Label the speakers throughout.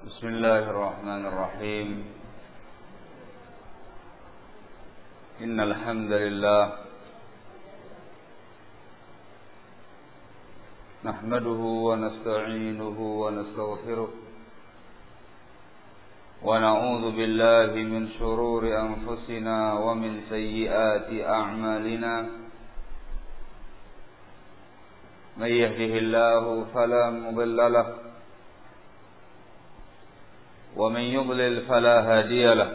Speaker 1: بسم الله الرحمن الرحيم. إن الحمد لله نحمده ونستعينه ونستغفره ونعوذ بالله من شرور أنفسنا ومن سيئات أعمالنا. من يهده الله فلا مضل له ومن يضلل فلا هادي له.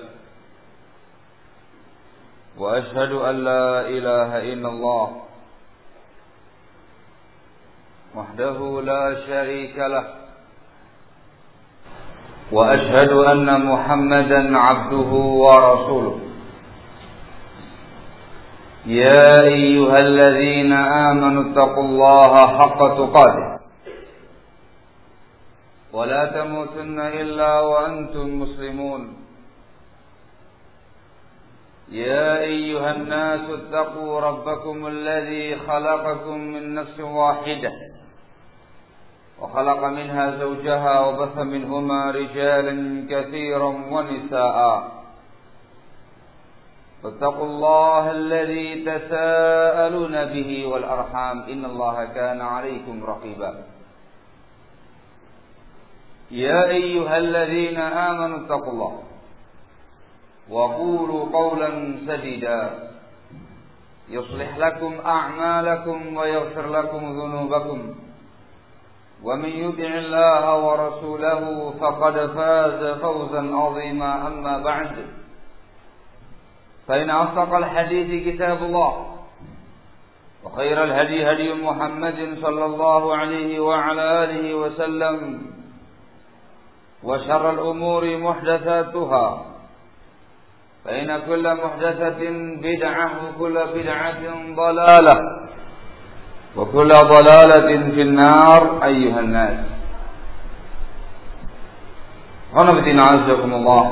Speaker 1: وأشهد أن لا إله إلا الله وحده لا شريك له. وأشهد أن محمدا عبده ورسوله. يا أيها الذين آمنوا اتقوا الله حق تقاته ولا تموتن إلا وأنتم مسلمون. يا أيها الناس اتقوا ربكم الذي خلقكم من نفس واحدة وخلق منها زوجها وبث منهما رجالا كثيرا ونساء. فاتقوا الله الذي تساءلون به والأرحام إن الله كان عليكم رقيبا. يا أيها الذين آمنوا اتقوا الله وقولوا قولا سديدا يصلح لكم أعمالكم ويغفر لكم ذنوبكم. ومن يطع الله ورسوله فقد فاز فوزا عظيما. أما بعد فإن أصدق الحديث كتاب الله وخير الهدي هدي محمد صلى الله عليه وعلى آله وسلم. وشر الأمور محدثاتها فإن كل محدثة بدعة وكل بدعة ضلالة وكل ضلالة في النار. أيها الناس Khonafidina azakumullah.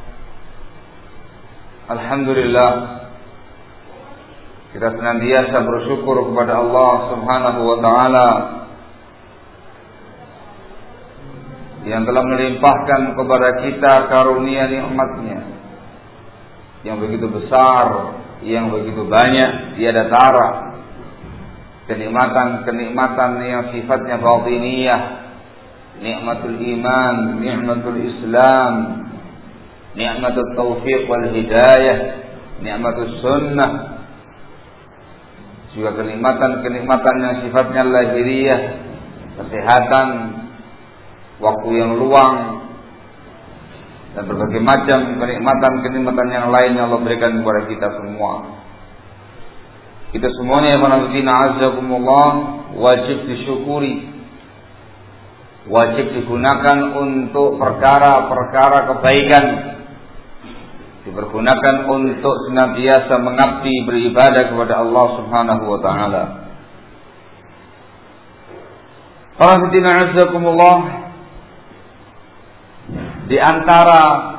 Speaker 1: Alhamdulillah, kita senantiasa bersyukur kepada Allah Subhanahu wa ta'ala yang telah melimpahkan kepada kita karunia nikmatnya yang begitu besar, yang begitu banyak, tiada tara. Kenikmatan-kenikmatan yang sifatnya batiniyah, nikmatul iman, nikmatul Islam, nikmatul taufiq wal hidayah, nikmatul sunnah. Juga kenikmatan-kenikmatan yang sifatnya lahiriah, kesehatan, waktu yang luang, dan berbagai macam kenikmatan-kenikmatan yang lainnya Allah berikan kepada kita semua. Kita semuanya wajib disyukuri, wajib digunakan untuk perkara-perkara kebaikan, dipergunakan untuk senantiasa mengabdi beribadah kepada Allah Subhanahu wa ta'ala. Di antara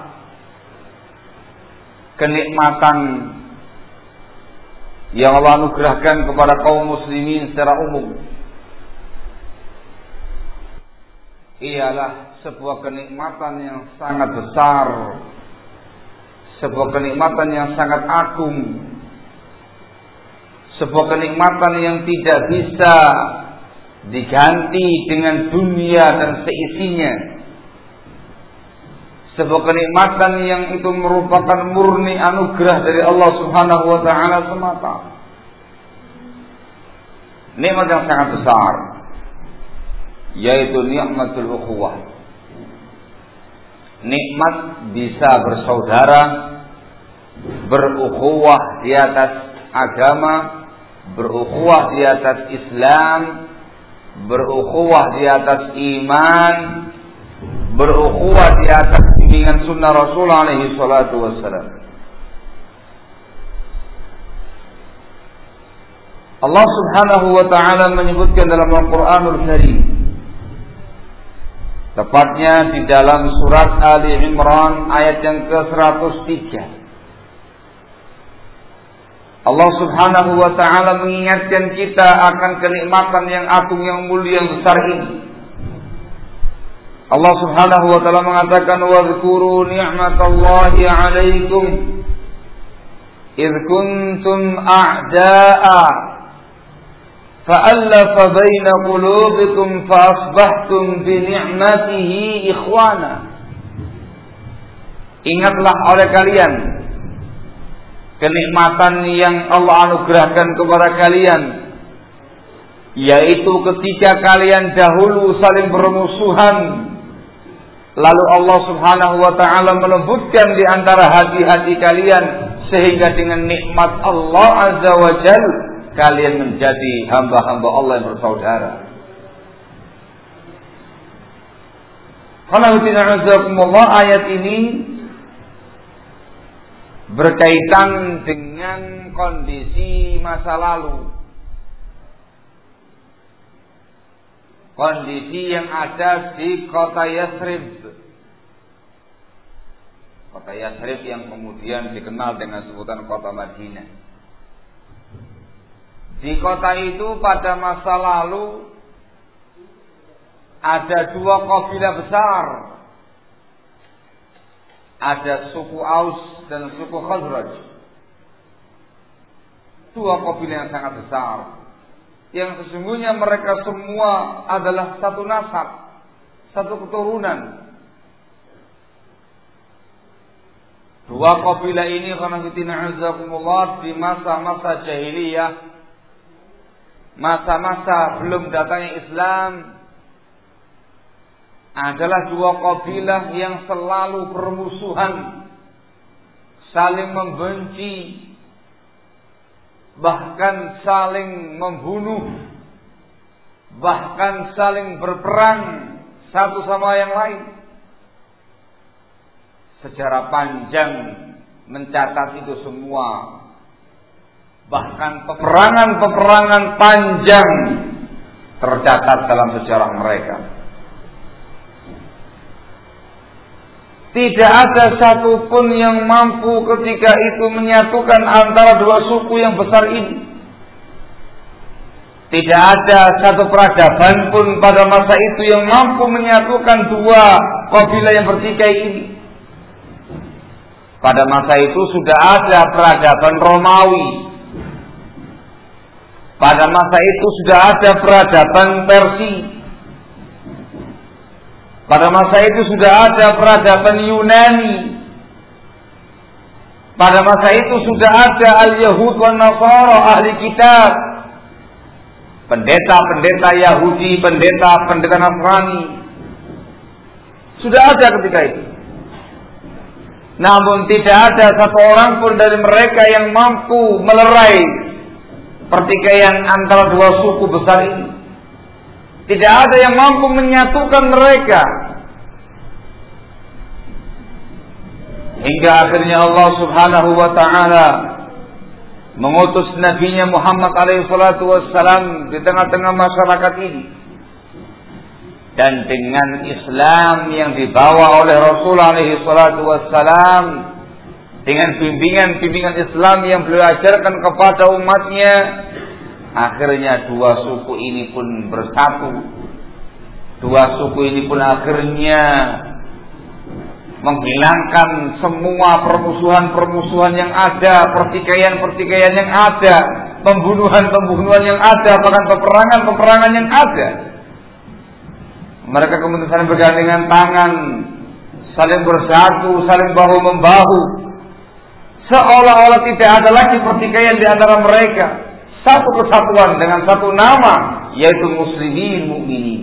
Speaker 1: kenikmatan yang Allah anugerahkan kepada kaum muslimin secara umum ialah sebuah kenikmatan yang sangat besar, sebuah kenikmatan yang sangat agung, sebuah kenikmatan yang tidak bisa diganti dengan dunia dan seisinya. Sebuah kenikmatan yang itu merupakan murni anugerah dari Allah Subhanahu wa ta'ala semata. Nikmat yang sangat besar, yaitu nikmatul ukhuwah. Nikmat bisa bersaudara, berukhuwah di atas agama, berukhuwah di atas Islam, berukhuwah di atas iman, berukhuwah di atas bimbingan sunnah Rasul alaihi salatu wassalam. Allah Subhanahu wa ta'ala menyebutkan dalam Al-Quranul Karim, tepatnya di dalam surat Ali Imran ayat yang ke-103. Allah Subhanahu wa ta'ala mengingatkan kita akan kenikmatan yang agung, yang mulia, yang besar ini. Allah Subhanahu wa taala mengatakan wadhkuru ni'matallahi 'alaikum idh kuntum a'da'a fa'alafa baina qulubikum fa asbahtum bi ni'matihi ikhwana. Ingatlah oleh kalian kenikmatan yang Allah anugerahkan kepada kalian, yaitu ketika kalian dahulu saling bermusuhan, lalu Allah Subhanahu wa taala melembutkan di antara hati-hati kalian, sehingga dengan nikmat Allah Azza wa Jalla kalian menjadi hamba-hamba Allah yang bersaudara. Ayat ini berkaitan dengan kondisi masa lalu, kondisi yang ada di kota Yathrib. Kota Yathrib yang kemudian dikenal dengan sebutan kota Madinah. Di kota itu pada masa lalu ada dua kabilah besar. Ada suku Aus dan suku Khazraj. Dua kabilah yang sangat besar, yang sesungguhnya mereka semua adalah satu nasab, satu keturunan. Dua kabilah ini di masa-masa jahiliyah, masa-masa belum datangnya Islam, adalah dua kabilah yang selalu bermusuhan, saling membenci, bahkan saling membunuh, bahkan saling berperang satu sama yang lain. Sejarah panjang mencatat itu semua. Bahkan peperangan-peperangan panjang tercatat dalam sejarah mereka. Tidak ada satupun yang mampu ketika itu menyatukan antara dua suku yang besar ini. Tidak ada satu peradaban pun pada masa itu yang mampu menyatukan dua kabilah yang bertikai ini. Pada masa itu sudah ada peradaban Romawi. Pada masa itu sudah ada peradaban Persia. Pada masa itu sudah ada peradaban Yunani. Pada masa itu sudah ada al-Yahud wal Nasara, ahli kitab. Pendeta-pendeta Yahudi, pendeta-pendeta Nasrani. Sudah ada ketika itu. Namun tidak ada satu orang pun dari mereka yang mampu melerai pertikaian antara dua suku besar ini. Tidak ada yang mampu menyatukan mereka. Hingga akhirnya Allah Subhanahu wa ta'ala mengutus Nabi-Nya Muhammad alaihi salatu wassalam di tengah-tengah masyarakat ini. Dan dengan Islam yang dibawa oleh Rasul alaihi salatu wassalam, dengan bimbingan-bimbingan Islam yang beliau ajarkan kepada umatnya, akhirnya dua suku ini pun bersatu. Dua suku ini pun akhirnya menghilangkan semua permusuhan-permusuhan yang ada, pertikaian-pertikaian yang ada, pembunuhan-pembunuhan yang ada, bahkan peperangan-peperangan yang ada. Mereka kemudian saling bergandengan tangan, saling bersatu, saling bahu-membahu, seolah-olah tidak ada lagi pertikaian di antara mereka. Satu kesatuan dengan satu nama, yaitu muslimin mu'minin.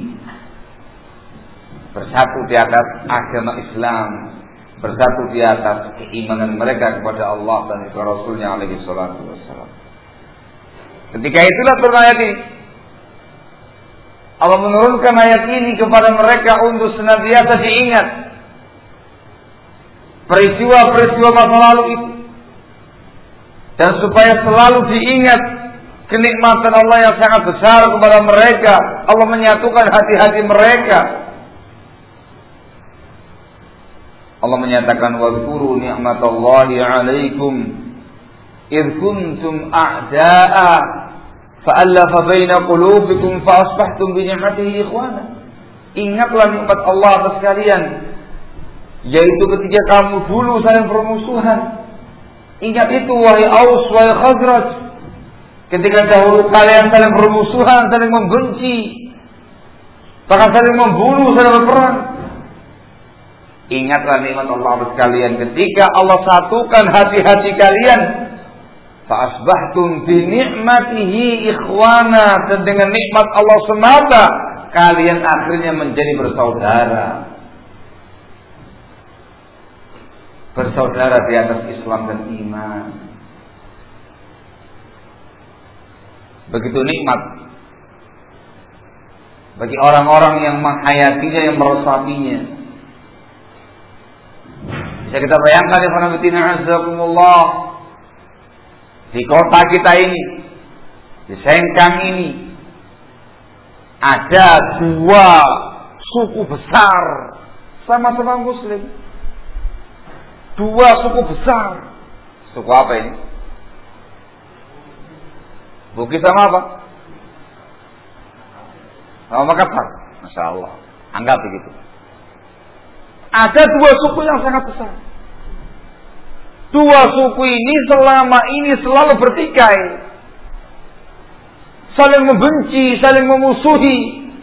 Speaker 1: Bersatu di atas agama Islam, bersatu di atas keimanan mereka kepada Allah dan kepada Rasulnya alaihi salatu wassalam. Ketika itulah turun ayat ini. Allah menurunkan ayat ini kepada mereka untuk senantiasa diingat peristiwa-peristiwa masa lalu itu, dan supaya selalu diingat kenikmatan Allah yang sangat besar kepada mereka. Allah menyatukan hati-hati mereka. Allah menyatakan wadhkuru ni'matallahi 'alaikum idh kuntum a'da'a fa'alafa baina qulubikum fa asbahtum bi ni'matihi ikhwana. Ingatlah nikmat Allah atas kalian, yaitu ketika kamu dulu saling bermusuhan. Ingat itu wahai Aus, wahai Khazraj. Ketika dahulu kalian saling bermusuhan, saling membenci, bahkan saling membunuh, saling berperang. Ingatlah nikmat Allah atas kalian ketika Allah satukan hati-hati kalian. Fa'asbahtum bi ni'matihi ikhwana, dan dengan nikmat Allah semata kalian akhirnya menjadi bersaudara. Bersaudara di atas Islam dan iman. Begitu nikmat bagi orang-orang yang menghayatinya, yang meresapinya. Bisa kita bayangkan ya khonafidina azakumullah, di kota kita ini, di Sengkang ini, ada dua suku besar sama-sama muslim. Dua suku besar. Suku apa ini? Bugis sama apa? Sama Makassar. Masya Allah. Anggap begitu. Ada dua suku yang sangat besar. Dua suku ini selama ini selalu bertikai, saling membenci, saling memusuhi,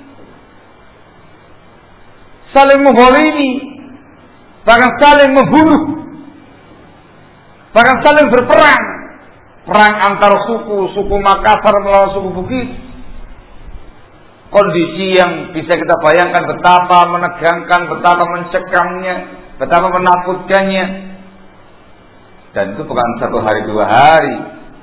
Speaker 1: saling menzalimi, bahkan saling membunuh, bahkan saling berperang. Perang antar suku Makassar melawan suku Bugis. Kondisi yang bisa kita bayangkan betapa menegangkan, betapa mencekamnya, betapa menakutkannya. Dan itu bukan satu hari dua hari,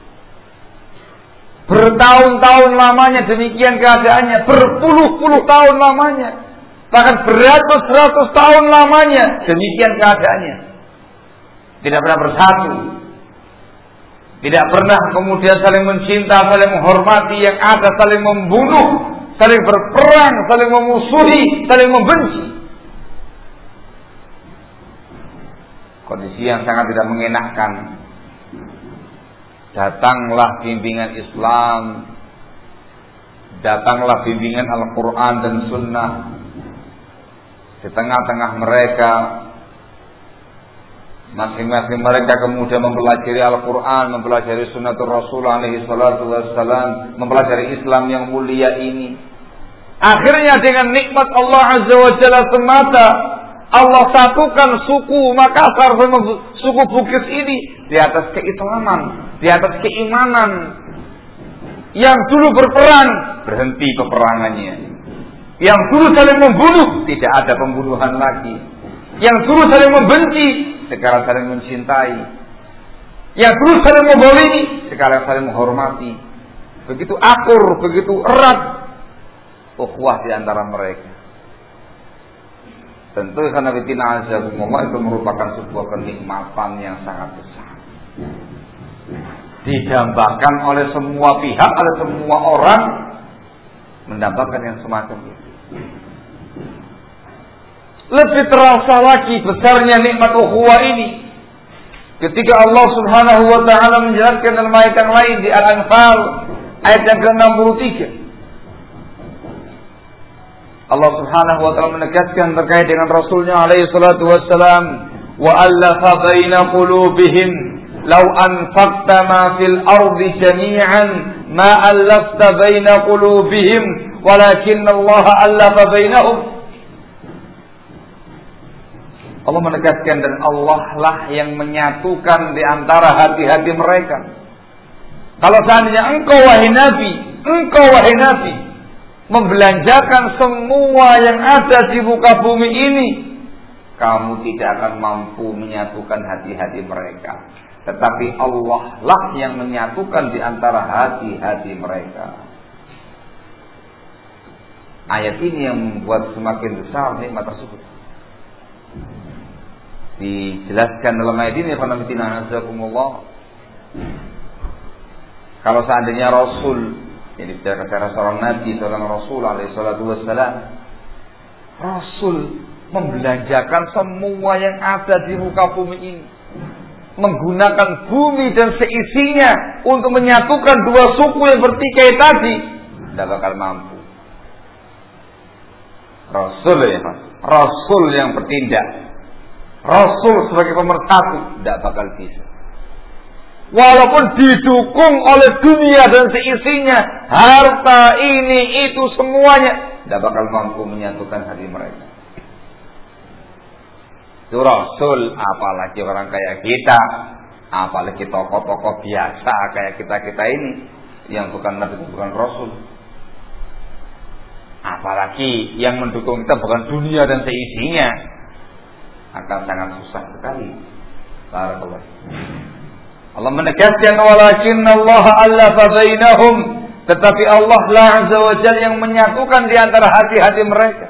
Speaker 1: bertahun-tahun lamanya demikian keadaannya, berpuluh-puluh tahun lamanya, bahkan beratus-ratus tahun lamanya demikian keadaannya. Tidak pernah bersatu, tidak pernah kemudian saling mencinta, saling menghormati, yang ada saling membunuh, saling berperang, saling memusuhi, saling membenci. Kondisi yang sangat tidak mengenakkan. Datanglah bimbingan Islam, datanglah bimbingan Al-Quran dan Sunnah. Di tengah-tengah mereka, masing-masing mereka kemudian mempelajari Al-Quran, mempelajari Sunnatul Rasul alaihi salatu wassalam, mempelajari Islam yang mulia ini. Akhirnya dengan nikmat Allah Azza wa Jalla semata, Allah satukan suku Makassar sama suku Bugis ini di atas keislaman, di atas keimanan. Yang dulu berperang, berhenti peperangannya. Yang dulu saling membunuh, tidak ada pembunuhan lagi. Yang dulu saling membenci, sekarang saling mencintai. Yang dulu saling membolimi, sekarang saling menghormati. Begitu akur, begitu erat ukhuwah di antara mereka. Tentu karena bitina azakumullah itu merupakan sebuah kenikmatan yang sangat besar. Didambakan oleh semua pihak, oleh semua orang, mendambakan yang semacam itu. Lebih terasa lagi besarnya nikmat ukhuwah ini ketika Allah Subhanahu wa taala menjelaskan dalam ayat yang lain di Al-Anfal ayat yang ke-63. Allah Subhanahu wa taala menegaskan terkait dengan Rasulnya alaihi salatu wassalam, wa allafa baina qulubihim law anfaqta ma fil ardi jami'an ma allafta baina qulubihim walakinna Allah allafa bainahum. Allah menegaskan, dan Allah lah yang menyatukan di antara hati-hati mereka. Kalau seandainya engkau wahai Nabi membelanjakan semua yang ada di muka bumi ini, kamu tidak akan mampu menyatukan hati-hati mereka. Tetapi Allah lah yang menyatukan di antara hati-hati mereka. Ayat ini yang membuat semakin besar nikmat tersebut. Dijelaskan dalam ayat ini, kalau seandainya Rasul, jadi bicara seorang Nabi, seorang Rasul alaihi salatu wassalam, Rasul membelanjakan semua yang ada di muka bumi ini, menggunakan bumi dan seisinya untuk menyatukan dua suku yang bertikai tadi, tidak bakal mampu. Rasul ya, Rasul yang bertindak, Rasul sebagai pemersatu tidak bakal bisa. Walaupun didukung oleh dunia dan seisinya, harta ini itu semuanya tidak bakal mampu menyatukan hati mereka. Itu Rasul, apalagi orang kayak kita, apalagi tokoh-tokoh biasa kayak kita ini yang bukan Nabi, bukan Rasul. Apalagi yang mendukung kita bukan dunia dan seisinya, akan sangat susah sekali. Barakallah. Allah menegaskan walakin Allah allafa bainahum, tetapi Allah la azza wa jalla yang menyatukan di antara hati-hati mereka.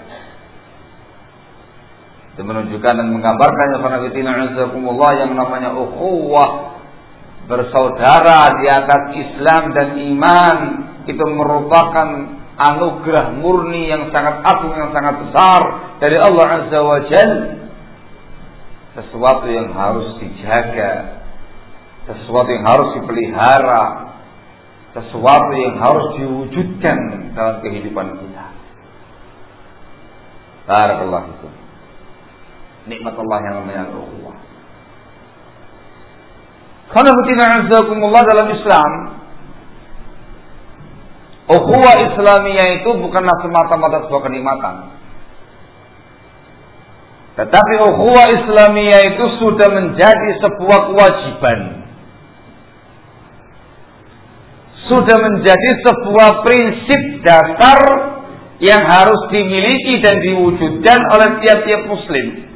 Speaker 1: Itu menunjukkan dan menggambarkan yang namanya ukhuwah, bersaudara di atas Islam dan iman, itu merupakan anugerah murni yang sangat agung, yang sangat besar dari Allah azza wa jalla. Sesuatu yang harus dijaga, sesuatu yang harus dipelihara, sesuatu yang harus diwujudkan dalam kehidupan kita. Barakallahu fikum. Nikmat Allah yang namanya ukhuwah. Khanafatina azakumullah, dalam Islam, ukhuwah Islamiyah itu bukanlah semata-mata sebuah kenikmatan, tetapi ukhuwah Islamiyah itu sudah menjadi sebuah kewajiban, sudah menjadi sebuah prinsip dasar yang harus dimiliki dan diwujudkan oleh tiap-tiap muslim.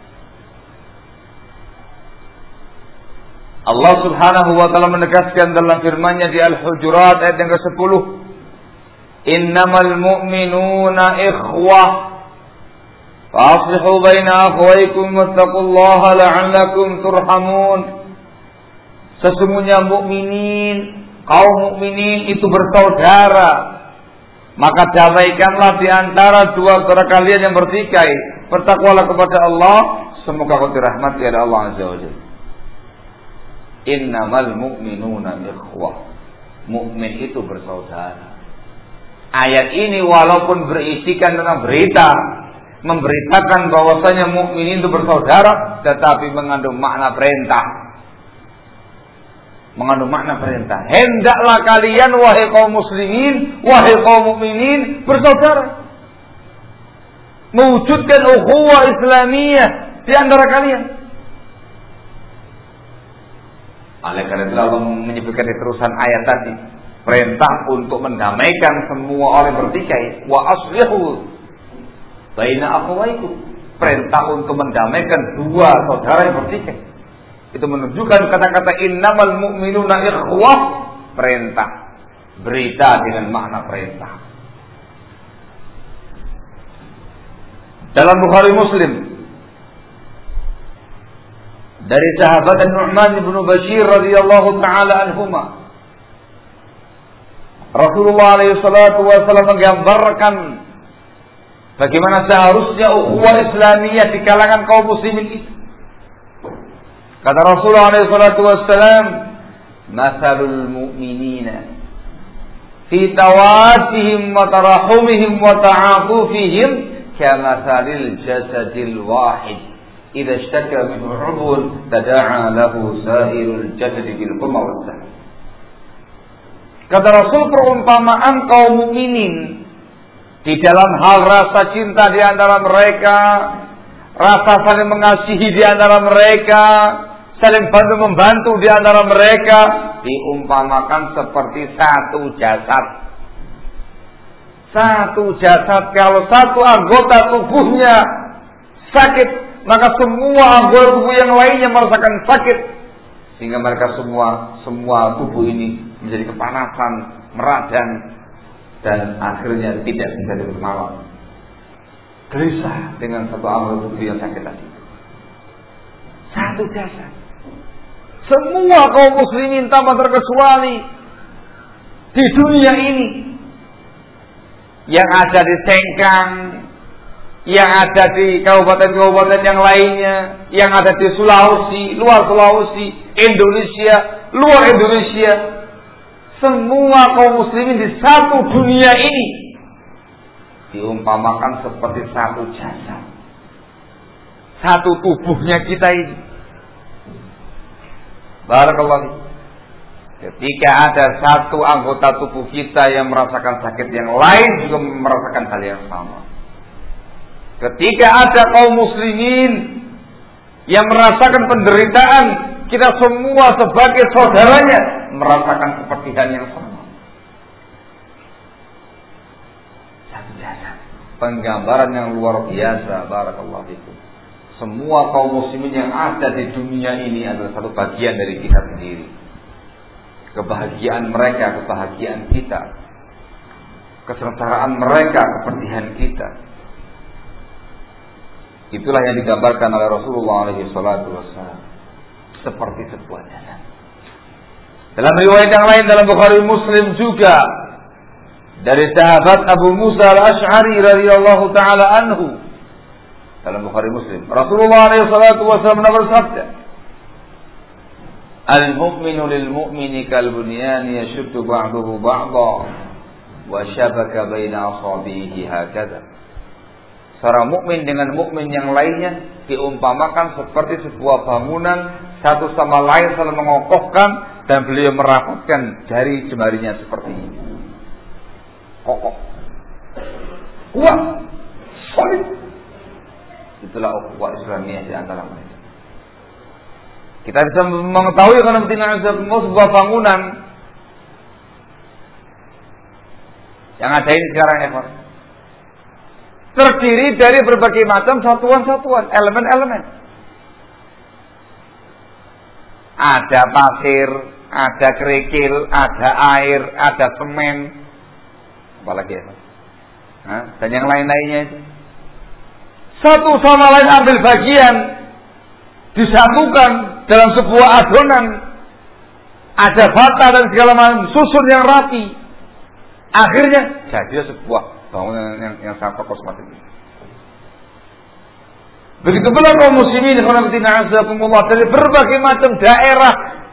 Speaker 1: Allah subhanahu wa ta'ala menegaskan dalam firman-Nya di Al-Hujurat ayat yang ke-10, innamal mu'minuna ikhwah fa'aslihu baina akhwaykum wattaqullaha la'allakum turhamun. Sesungguhnya mukminin, kaum mukminin itu bersaudara, maka damaikanlah di antara dua saudara kalian yang bertikai. Bertakwalah kepada Allah, semoga kau dirahmati oleh Allah azza wa jalla. Innamal mu'minuna ikhwah. Mukmin itu bersaudara. Ayat ini walaupun berisikan tentang berita, memberitakan bahwasanya mukmin itu bersaudara, tetapi mengandung makna perintah. Mengandung makna perintah. Hendaklah kalian wahai kaum muslimin, wahai kaum mukminin bersaudara. Mewujudkan ukhuwah Islamiyah di antara kalian. Oleh karena itu Allah menyebutkan di terusan ayat tadi, perintah untuk mendamaikan semua orang bertikai. Wa aslihu baina akhawaykum, perintah untuk mendamaikan dua saudara yang bertikai. Itu menunjukkan kata-kata innamal mu'minuna ikhwah, perintah, berita dengan makna perintah. Dalam Bukhari Muslim dari sahabat Nu'man bin Bashir radhiyallahu taala anhuma, Rasulullah alaihi salatu wasallam menggambarkan bagaimana seharusnya ukhuwah Islamiyah di kalangan kaum muslimin itu. Kata Rasulullah alaihi salatu wasallam, "Matsalul mu'minina fi tawaddihim wa tarahumihim wa ta'atufihim kamatsalil jasadil wahid. Idza ishtaka minhu 'udwun tada'a lahu sa'irul jasadi bil humma was sahar." Kata Rasul, perumpamaan kaum mukminin di dalam hal rasa cinta di antara mereka, rasa saling mengasihi di antara mereka, saling bantu-membantu di antara mereka, diumpamakan seperti satu jasad. Satu jasad, kalau satu anggota tubuhnya sakit, maka semua anggota tubuh yang lainnya merasakan sakit, sehingga mereka semua tubuh ini menjadi kepanasan, meradang, dan akhirnya tidak bisa bermalam. Gelisah dengan satu anggota tubuh yang sakit tadi. Satu jasad. Semua kaum muslimin tanpa terkecuali di dunia ini, yang ada di Sengkang, yang ada di kabupaten-kabupaten yang lainnya, yang ada di Sulawesi, luar Sulawesi, Indonesia, luar Indonesia, semua kaum muslimin di satu dunia ini diumpamakan seperti satu jasad, satu tubuhnya kita ini. Barakallahu. Ketika ada satu anggota tubuh kita yang merasakan sakit, yang lain juga merasakan hal yang sama. Ketika ada kaum muslimin yang merasakan penderitaan, kita semua sebagai saudaranya merasakan kepedihan yang sama. Satu jasad. Penggambaran yang luar biasa. Barakallahu fikum. Semua kaum muslimin yang ada di dunia ini adalah satu bagian dari kita sendiri. Kebahagiaan mereka, kebahagiaan kita. Kesengsaraan mereka, kepedihan kita. Itulah yang digambarkan oleh Rasulullah SAW. Seperti sebuah jasad. Dalam riwayat yang lain dalam Bukhari Muslim juga dari sahabat Abu Musa al-Ash'ari radhiyallahu taala anhu, dalam Bukhari Muslim, Rasulullah SAW bersabda, "Al-mu'minu lil-mu'mini kal-bunyani yashuddu ba'duhu ba'dha wa shabaka baina asabihi hakadha." Seorang mukmin dengan mukmin yang lainnya diumpamakan seperti sebuah bangunan, satu sama lain saling mengokohkan dan beliau merapatkan jari jemarinya seperti ini. Kokoh, kuat, solid. Itulah ukhuwah Islamiyah di antara mereka. Kita bisa mengetahui karena sebuah bangunan yang ada ini sekarang, terdiri dari berbagai macam satuan-satuan, elemen-elemen. Ada pasir, ada kerikil, ada air, ada semen, apalagi ya, dan yang lain-lainnya itu. Satu sama lain ambil bagian, disatukan dalam sebuah adonan. Ada bata dan segala macam susun yang rapi. Akhirnya jadi sebuah bangunan yang sangat kokoh semacam ini. Begitu pula kaum muslimin dari berbagai macam daerah,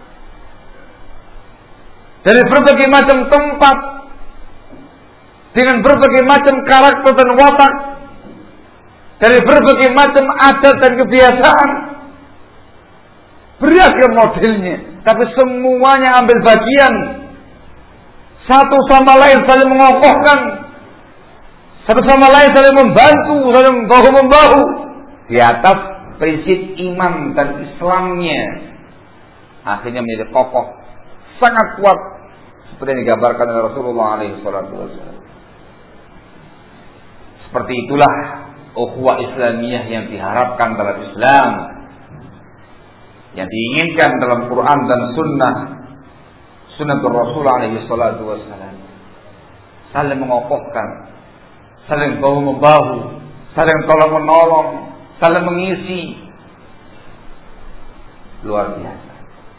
Speaker 1: dari berbagai macam tempat, dengan berbagai macam karakter dan watak, dari berbagai macam adat dan kebiasaan, beragam modelnya, tapi semuanya ambil bagian, satu sama lain saling mengokohkan, satu sama lain saling membantu, saling bahu-membahu di atas prinsip iman dan Islamnya. Akhirnya menjadi kokoh, sangat kuat, seperti yang digambarkan oleh Rasulullah SAW. Seperti itulah ukhuwah Islamiyah yang diharapkan dalam Islam, yang diinginkan dalam Quran dan Sunnah Rasulullah SAW. Saling mengokohkan, saling bahu-membahu, saling tolong-menolong, saling mengisi. Luar biasa.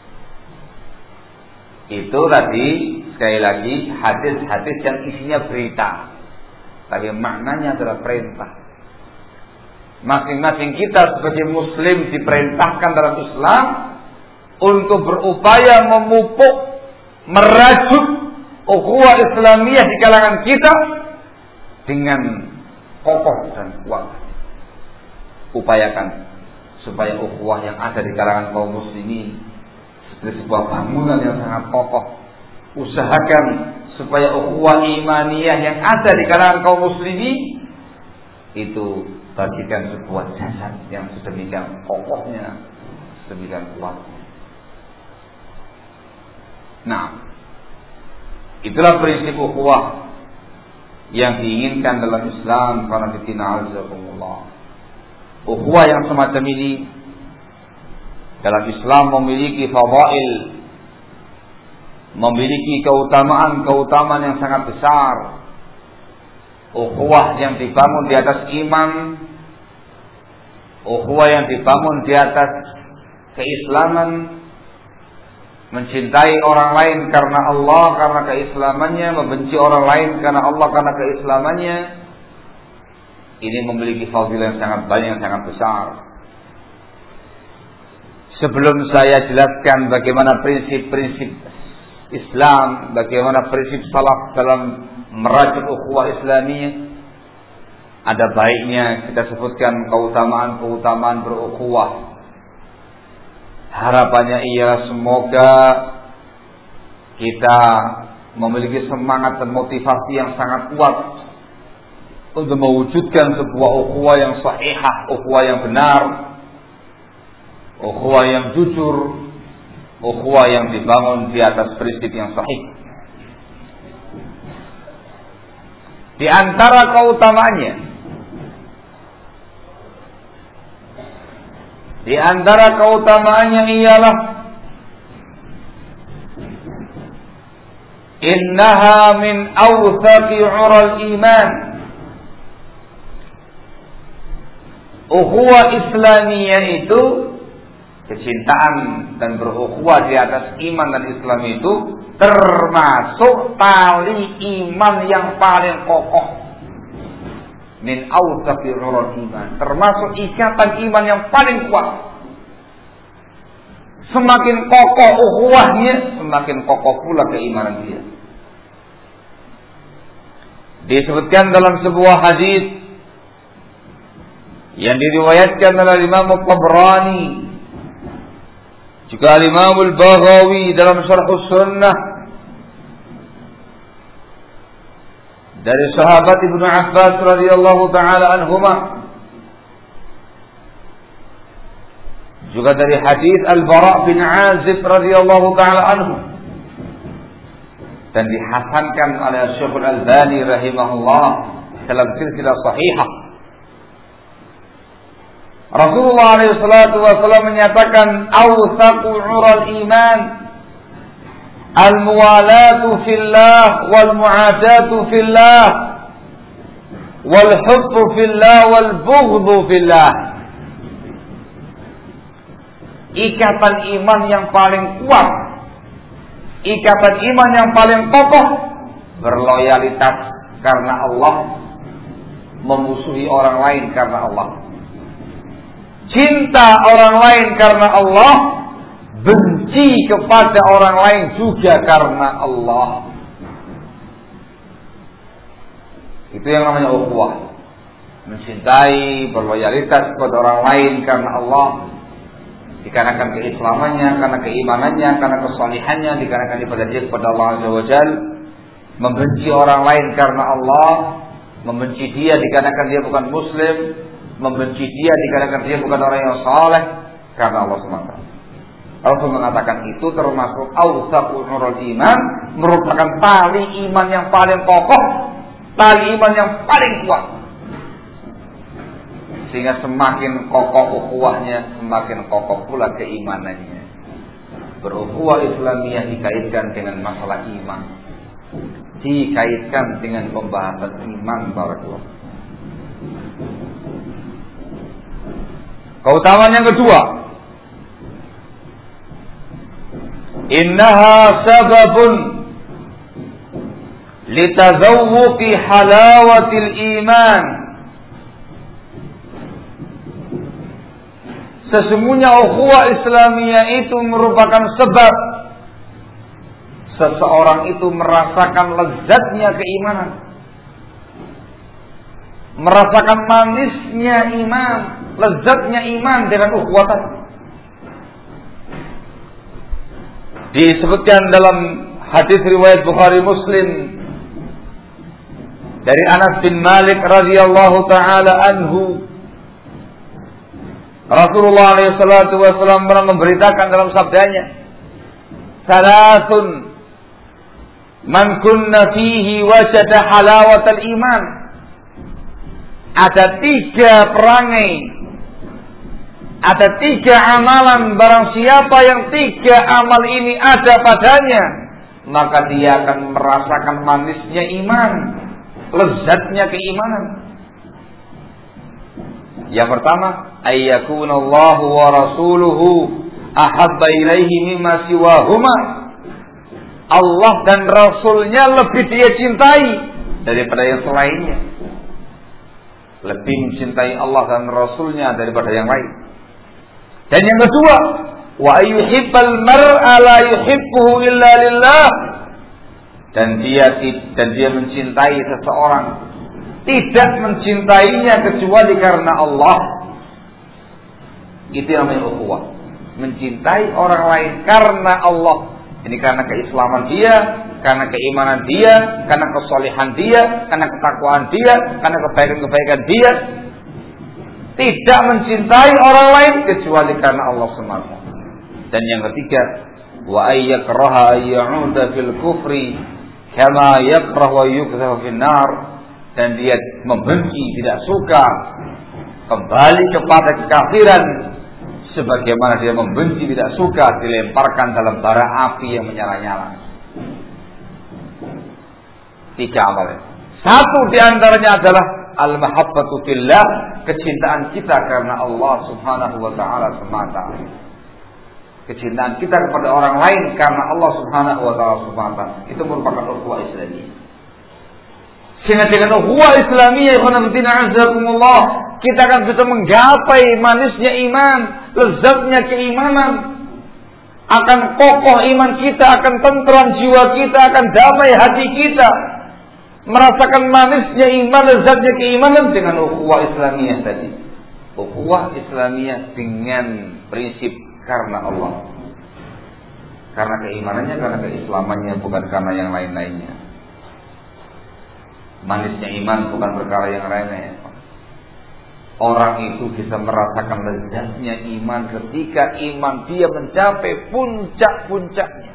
Speaker 1: Itu tadi sekali lagi hadis-hadis yang isinya berita, tapi maknanya adalah perintah. Masing-masing kita sebagai muslim diperintahkan dalam Islam untuk berupaya memupuk, merajuk ukhuwah Islamiyah di kalangan kita dengan kokoh dan kuat. Upayakan supaya ukhuwah yang ada di kalangan kaum muslimin seperti sebuah bangunan yang sangat kokoh. Usahakan supaya ukhuwah imaniyah yang ada di kalangan kaum muslimin itu bagikan sebuah jasad yang sedemikian kokohnya, sedemikian kuatnya. Nah, itulah prinsip ukhuwah yang diinginkan dalam Islam karena fitina azakumullah. Ukhuwah yang semacam ini dalam Islam memiliki fadail, memiliki keutamaan-keutamaan yang sangat besar. Ukhuwah yang dibangun di atas iman, ukhuwah yang dibangun di atas keislaman, mencintai orang lain karena Allah, karena keislamannya, membenci orang lain karena Allah, karena keislamannya. Ini memiliki fadilah yang sangat banyak, yang sangat besar. Sebelum saya jelaskan bagaimana prinsip-prinsip Islam, bagaimana prinsip salaf dalam merajuk ukhuwah Islamiyah, ada baiknya kita sebutkan keutamaan-keutamaan berukhuwah. Harapannya ialah semoga kita memiliki semangat dan motivasi yang sangat kuat untuk mewujudkan sebuah ukhuwah yang sahihah, ukhuwah yang benar, ukhuwah yang jujur, ukhuwah yang dibangun di atas prinsip yang sahih. Di antara keutamaannya ialah innaha min awthaqi 'ural iman. Ukhuwah Islamiyah itu, kecintaan dan berukhuwah di atas iman dan Islam itu termasuk tali iman yang paling kokoh. Min awthaqi 'ural iman, termasuk ikatan iman yang paling kuat. Semakin kokoh ukhuwahnya, semakin kokoh pula keimanan dia. Disebutkan dalam sebuah hadis yang diriwayatkan oleh Imam Tabrani, juga Imam Al-Baghawi dalam Syarh Sunnah, dari sahabat Ibnu Abbas radhiyallahu taala anhuma, juga dari hadis Al-Bara' bin Azib radhiyallahu taala anhu, dan dihasankan oleh Syekh Al-Albani rahimahullah dalam silsilah sahihah. Rasulullah alaihi salatu wasallam menyatakan awsaqu 'ural iman al-muwalatu fillah wal mu'adatu fillah wal hubbu fillah wal bughdhu fillah. Ikatan iman yang paling kuat, ikatan iman yang paling kokoh, berloyalitas karena Allah, memusuhi orang lain karena Allah. Cinta orang lain karena Allah, benci kepada orang lain juga karena Allah. Itu yang namanya ukhuwah. Mencintai, berloyalitas kepada orang lain karena Allah, dikarenakan keislamannya, karena keimanannya, karena kesalihannya, dikarenakan ibadah dia kepada Allah Azza wa Jalla. Membenci orang lain karena Allah, membenci dia dikarenakan dia bukan muslim, membenci dia dikarenakan dia bukan orang yang saleh, karena Allah SWT. Rasul mengatakan itu termasuk awsaqu 'ural iman, merupakan tali iman yang paling kokoh, tali iman yang paling kuat. Sehingga semakin kokoh ukhuwahnya, semakin kokoh pula keimanannya. Berukhuwah Islamiyah dikaitkan dengan masalah iman, dikaitkan dengan pembahasan iman. Barakallahu. Keutamaan yang kedua, innaha sababun litazawwuqi halawatil iman. Sesungguhnya ukhuwah Islamiyah itu merupakan sebab seseorang itu merasakan lezatnya keimanan, merasakan manisnya iman, lezatnya iman dengan ukhuwah. Disebutkan dalam hadis riwayat Bukhari Muslim dari Anas bin Malik radhiyallahu taala anhu, Rasulullah SAW pernah memberitakan dalam sabdanya, "Salasun man kunna fihi wajada halawatal iman." Ada 3 perangai, ada 3 amalan, barang siapa yang 3 amal ini ada padanya, maka dia akan merasakan manisnya iman, lezatnya keimanan. Yang pertama, ayyakunallahu wa rasuluhu ahabba ilaihi mimma siwahuma. Allah dan Rasulnya lebih dia cintai daripada yang selainnya. Lebih mencintai Allah dan Rasulnya daripada yang lain. Dan yang kedua, wa ayyuhibbal mar'a la yuhibbuhu illa lillah. Dan dia mencintai seseorang tidak mencintainya kecuali karena Allah. Itu namanya ukhuwah. Mencintai orang lain karena Allah. Ini karena keislaman dia, karena keimanan dia, karena kesolihan dia, karena ketakwaan dia, karena kebaikan-kebaikan dia. Tidak mencintai orang lain kecuali karena Allah semata. Dan yang ketiga, wa ayyakraha ayyuda fil kufri kama yakrah wa yukthafu fin nar. Dan dia membenci, tidak suka kembali kepada kekafiran sebagaimana dia membenci, tidak suka dilemparkan dalam bara api yang menyala-nyala. 3 amal. Satu di antaranya adalah al-mahabbatu fillah, kecintaan kita karena Allah Subhanahu wa taala semata. Kecintaan kita kepada orang lain karena Allah Subhanahu wa taala semata. Itu merupakan ukhuwah Islamiyah. Sehingga dengan ukhuwah Islamiyah, kita akan bisa menggapai manisnya iman, lezatnya keimanan, akan kokoh iman kita, akan tentram jiwa kita, akan damai hati kita, merasakan manisnya iman, lezatnya keimanan dengan ukhuwah Islamiyah tadi. Ukhuwah Islamiyah dengan prinsip karena Allah, karena keimanannya, karena keislamannya, bukan karena yang lain-lainnya. Manisnya iman bukan perkara yang remeh. Orang itu bisa merasakan lezatnya iman ketika iman dia mencapai puncak-puncaknya.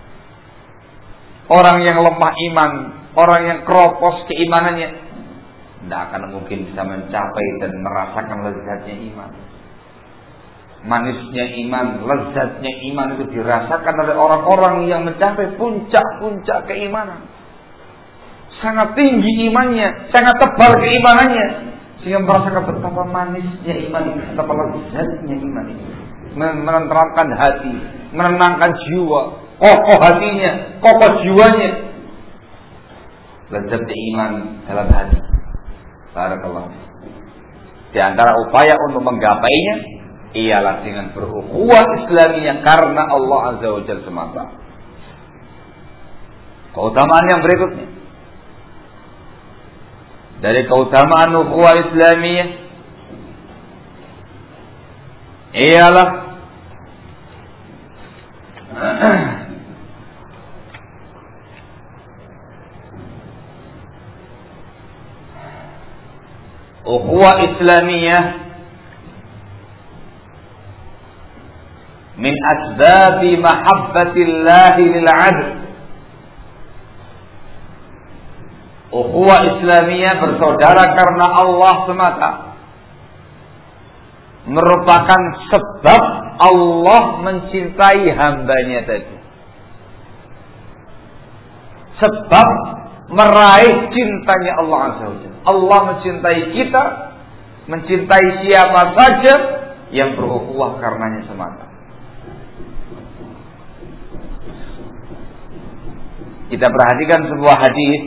Speaker 1: Orang yang lemah iman, orang yang keropos keimanannya, tidak akan mungkin bisa mencapai dan merasakan lezatnya iman. Manisnya iman, lezatnya iman itu dirasakan oleh orang-orang yang mencapai puncak-puncak keimanan. Sangat tinggi imannya, sangat tebal keimanannya, sehingga merasakan betapa manisnya iman itu, betapa lezatnya iman itu, menenteramkan hati, menenangkan jiwa, kokoh hatinya, kokoh jiwanya. Lezatnya iman dalam hati. Barakallahu. Di antara upaya untuk menggapainya ialah dengan berukhuwah Islamiyah karena Allah Azza wa Jalla semata. Keutamaan yang berikutnya dari keutamaan ukhuwah Islamiyah ialah ukhuwah Islamiyah min asbabi mahabbatillahi lil 'abd. Ukhuwah Islamiyah bersaudara karena Allah semata merupakan sebab Allah mencintai hambanya tadi. Sebab meraih cintanya Allah Azza wa Jalla. Allah mencintai kita, mencintai siapa saja yang berukhuwah karenanya semata. Kita perhatikan sebuah hadis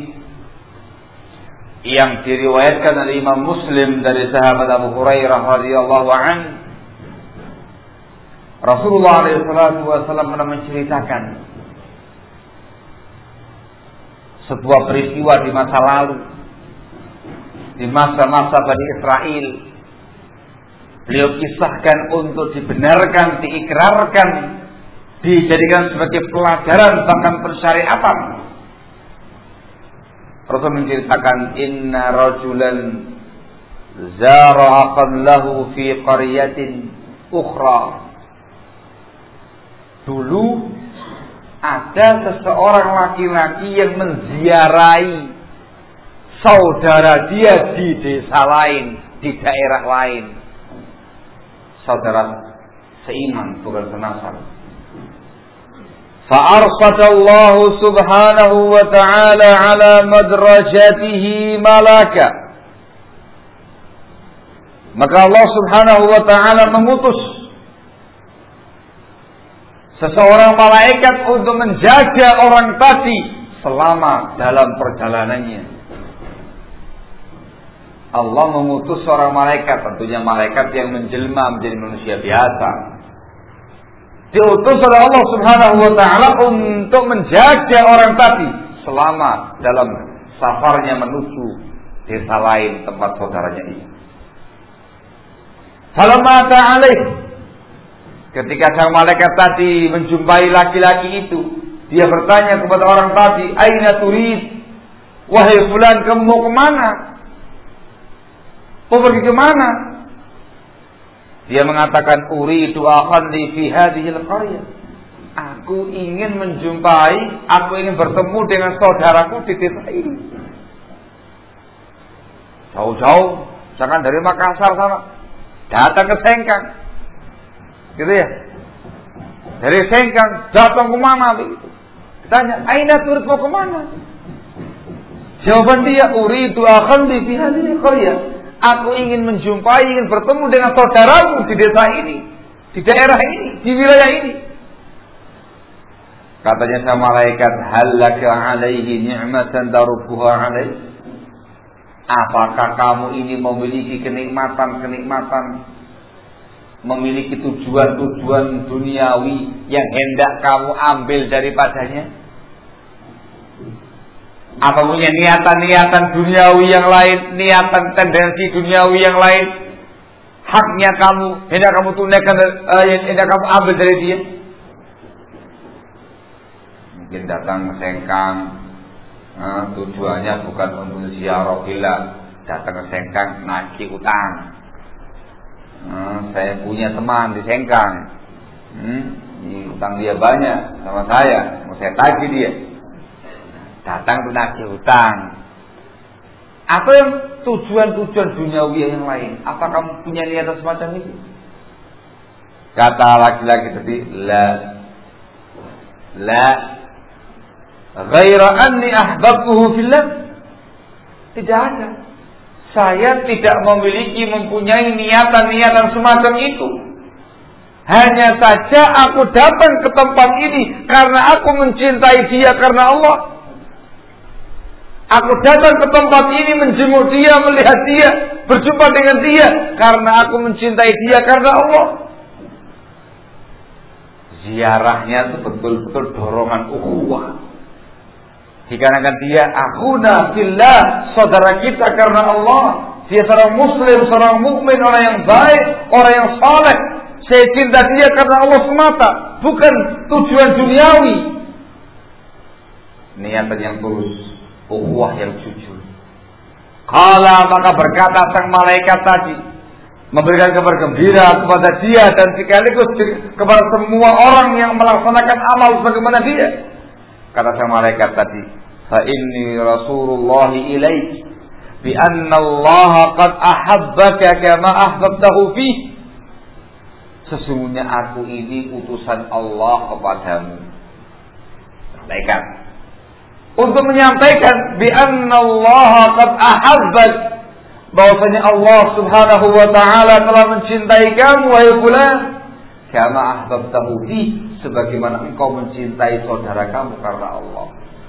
Speaker 1: yang diriwayatkan oleh Imam Muslim dari sahabat Abu Hurairah radhiyallahu anhu. Rasulullah SAW pernah menceritakan sebuah peristiwa di masa lalu, di masa-masa Bani Israel. Beliau kisahkan untuk dibenarkan, diikrarkan, dijadikan sebagai pelajaran bahkan persyariatan. Rasul menceritakan inna rajulan zara qablahu fi qaryatin ukhra. Dulu ada seseorang laki-laki yang menziarahi saudara dia di desa lain, di daerah lain. Saudara seiman, bukan senasab. Fa'arsadallahu subhanahu wa ta'ala ala madrajatihi malaka. Maka Allah subhanahu wa ta'ala mengutus seseorang malaikat untuk menjaga orang tadi selama dalam perjalanannya. Allah mengutus seorang malaikat, tentunya malaikat yang menjelma menjadi manusia biasa. Diutus oleh Allah subhanahu wa ta'ala untuk menjaga orang tadi selama dalam safarnya menuju desa lain tempat saudaranya ini. Falamma ta'alaih, ketika sang malaikat tadi menjumpai laki-laki itu, dia bertanya kepada orang tadi, aina turid? Wahai fulan, kamu mau kemana? Mau pergi kemana? Dia mengatakan, uridu akhan li fi hadhil qaryah. Aku ingin menjumpai, aku ingin bertemu dengan saudaraku di desa ini. Jauh-jauh, jangan dari Makassar sana, datang ke Sengkang, gitu ya. Dari Sengkang datang kemana? Begitu. Tanya, aina turid, mau kemana? Jawaban dia, uridu akhan li fi hadhil qaryah. Aku ingin menjumpai, ingin bertemu dengan saudaraku di desa ini, di daerah ini, di wilayah ini. Katanya sama malaikat, halaka alaihi ni'matan darubbuha alaih. Apakah kamu ini memiliki kenikmatan-kenikmatan, memiliki tujuan-tujuan duniawi yang hendak kamu ambil daripadanya? Apa punya niatan-niatan duniawi yang lain, niatan tendensi duniawi yang lain, haknya kamu hendak kamu tunaikan, hendak kamu ambil dari dia? Mungkin datang ke Sengkang, tujuannya bukan untuk ziarah villa, datang ke Sengkang nagih utang. Saya punya teman di Sengkang, utang dia banyak sama saya, mau saya tagih dia. Datang untuk nagih utang. Atau yang tujuan-tujuan duniawi yang lain. Apa kamu punya niatan semacam itu? Kata laki-laki tadi, la ghaira anni ahbabtuhu fillah. Tidak ada. Saya tidak mempunyai niatan-niatan semacam itu. Hanya saja aku datang ke tempat ini karena aku mencintai dia karena Allah. Aku datang ke tempat ini menjenguk dia, melihat dia, berjumpa dengan dia karena aku mencintai dia karena Allah. Ziarahnya itu betul-betul dorongan ukhuwah. Dikarenakan dia akhuna fillah, saudara kita karena Allah. Dia seorang muslim, seorang mukmin, orang yang baik, orang yang saleh. Saya cinta dia karena Allah semata, bukan tujuan duniawi. Niatan yang tulus, ukhuwah yang jujur. Kala, maka berkata sang malaikat tadi, memberikan kabar gembira kepada dia dan sekaligus kepada semua orang yang melaksanakan amal bagaimana dia. Kata sang malaikat tadi, fa inni Rasulullah ilaik bi anna Allah qad ahabbaka kama ahbabtahu fi. Sesungguhnya aku ini utusan Allah kepadamu. Malaikat untuk menyampaikan bi anna Allah qad ahabbak, bahwasanya Allah Subhanahu wa taala telah mencintai kamu wahai fulan kama ahbabtahu fi, sebagaimana engkau mencintai saudara kamu karena Allah.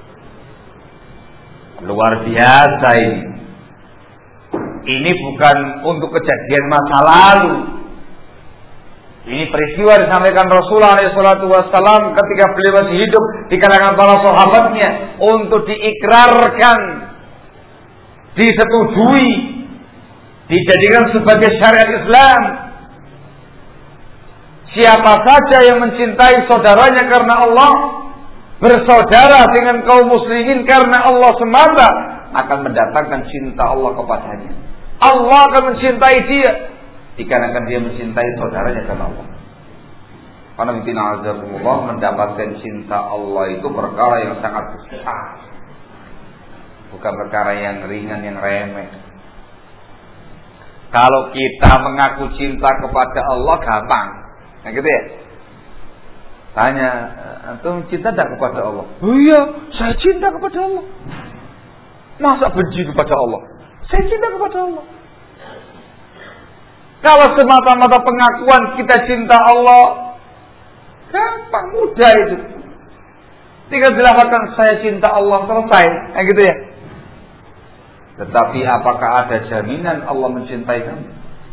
Speaker 1: Luar biasa ini. Ini bukan untuk kejadian masa lalu. Ini peristiwa disampaikan Rasulullah SAW ketika beliau masih hidup di kalangan para sahabatnya untuk diikrarkan, disetujui, dijadikan sebagai syariat Islam. Siapa saja yang mencintai saudaranya karena Allah, bersaudara dengan kaum muslimin karena Allah semata, akan mendatangkan cinta Allah kepadanya. Allah akan mencintai dia dikarenakan dia mencintai saudaranya karena Allah. Karena Allah mendapatkan cinta Allah itu perkara yang sangat besar, bukan perkara yang ringan, yang remeh. Kalau kita mengaku cinta kepada Allah gampang, nah gitu ya. Tanya, antum cinta tak kepada Allah? Oh iya, saya cinta kepada Allah. Masa benci kepada Allah? Saya cinta kepada Allah. Kalau semata-mata pengakuan kita cinta Allah, gampang, mudah itu. Tinggal dilafalkan saya cinta Allah, selesai, nah gitu ya. Tetapi apakah ada jaminan Allah mencintai kamu?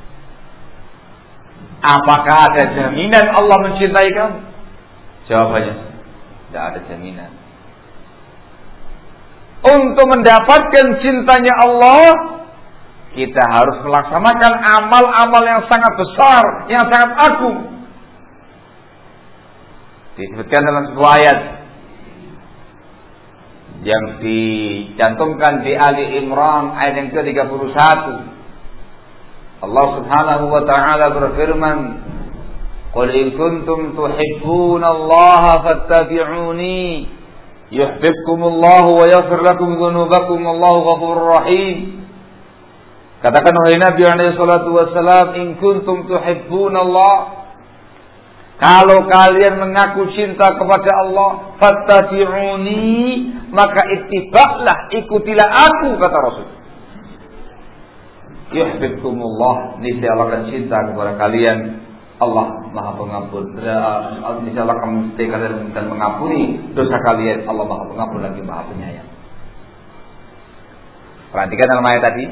Speaker 1: Apakah ada jaminan Allah mencintai kamu? Jawabannya, tidak ada jaminan. untuk mendapatkan cintanya Allah, kita harus melaksanakan amal-amal yang sangat besar, yang sangat agung. Disebutkan dalam sebuah ayat yang dicantumkan di Ali Imran ayat yang ke-31. Allah Subhanahu wa taala berfirman, "Qul in kuntum tuhibbunallaha fattabi'uni yuhibbukumullahu wa yaghfir lakum dzunubakum wallahu ghafurur rahim." Katakan wahai Nabi alaihi salatu wassalam, in kuntum tuhibbunallah, kalau kalian mengaku cinta kepada Allah, fattabi'uni, maka ittiba'lah, ikutilah aku, kata Rasul. Yuhibbukumullah, niscaya Allah akan cinta kepada kalian. Allah Maha Pengampun. Niscaya Allah akan mencintai kalian dan mengampuni dosa kalian. Allah Maha Pengampun lagi Maha Penyayang. Perhatikan dalam ayat tadi.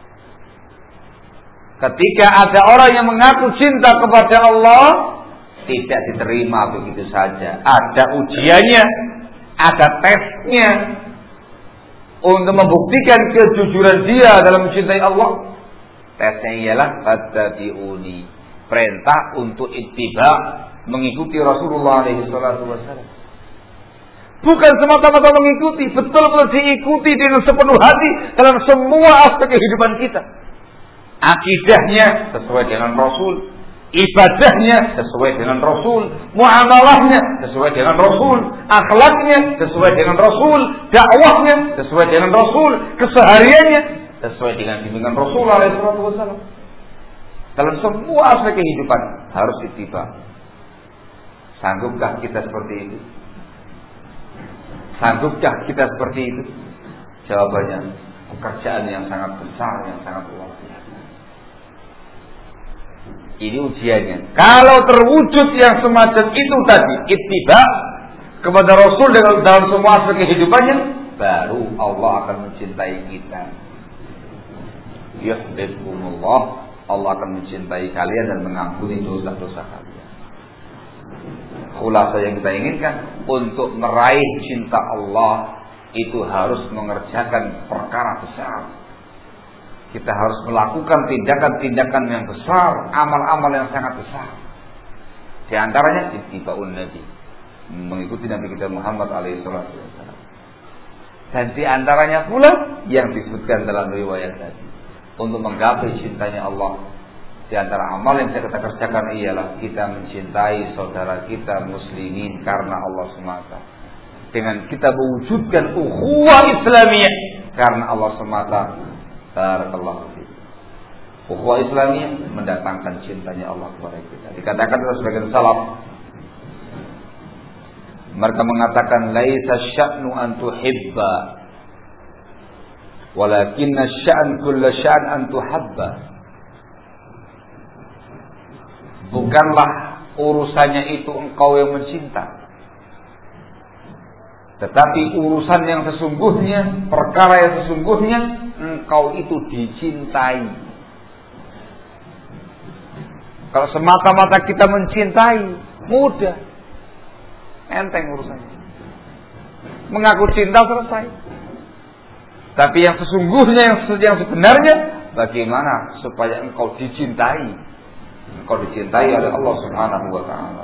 Speaker 1: Ketika ada orang yang mengaku cinta kepada Allah, tidak diterima begitu saja. Ada ujiannya, ada tesnya untuk membuktikan kejujuran dia dalam mencintai Allah. Tesnya ialah fattabi'uni, perintah untuk ittiba, mengikuti Rasulullah SAW. Bukan semata-mata mengikuti, betul-betul diikuti dengan sepenuh hati dalam semua aspek kehidupan kita. Akidahnya sesuai dengan Rasul, ibadahnya sesuai dengan Rasul, muamalahnya sesuai dengan Rasul, akhlaknya sesuai dengan Rasul, dakwahnya sesuai dengan Rasul, kesehariannya sesuai dengan bimbingan Rasul alaihi wasallam. Dalam semua aspek kehidupan harus ittiba. Sanggupkah kita seperti itu? Sanggupkah kita seperti itu? Jawabannya, pekerjaan yang sangat besar, yang sangat luar biasa. Ini ujiannya. Kalau terwujud yang semacam itu tadi, ittiba kepada Rasul dalam semua aspek kehidupannya, baru Allah akan mencintai kita. Yuhibbukumullah, Allah akan mencintai kalian dan mengampuni dosa-dosa kalian. Khulasa yang kita inginkan untuk meraih cinta Allah itu harus mengerjakan perkara besar. Kita harus melakukan tindakan-tindakan yang besar, amal-amal yang sangat besar. Di antaranya ittiba'un Nabi, mengikuti Nabi kita Muhammad alaihi wasallam. Dan di antaranya pula yang disebutkan dalam riwayat tadi, untuk menggapai cintanya Allah, di antara amal yang kita kerjakan ialah kita mencintai saudara kita muslimin karena Allah semata. Dengan kita mewujudkan ukhuwah Islamiyah karena Allah semata. Barakallahu fiik. Ukhuwah Islamiyah mendatangkan cintanya Allah kepada kita. Dikatakan oleh sebagian salaf, mereka mengatakan laisa sya'nu an tuhibba, walakinna sya'an kullu sya'an an tuhabba. Bukanlah urusannya itu engkau yang mencinta, tetapi urusan yang sesungguhnya, perkara yang sesungguhnya, engkau itu dicintai. Kalau semata-mata kita mencintai, mudah, enteng urusannya. Mengaku cinta selesai. Tapi yang sesungguhnya, yang sebenarnya, bagaimana supaya engkau dicintai? Engkau dicintai oleh Allah Subhanahu wa taala.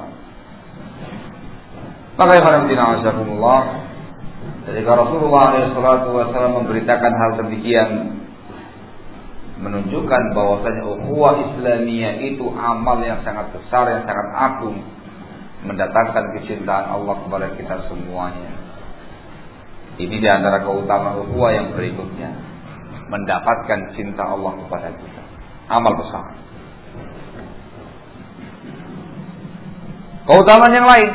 Speaker 1: Maka ya ketika Rasulullah SAW memberitakan hal demikian, menunjukkan bahwasanya ukhuwah Islamiyah itu amal yang sangat besar, yang sangat agung, mendatangkan kecintaan Allah kepada kita semuanya. Ini di antara keutamaan ukhuwah yang berikutnya, mendapatkan cinta Allah kepada kita. Amal besar. Keutamaan yang lain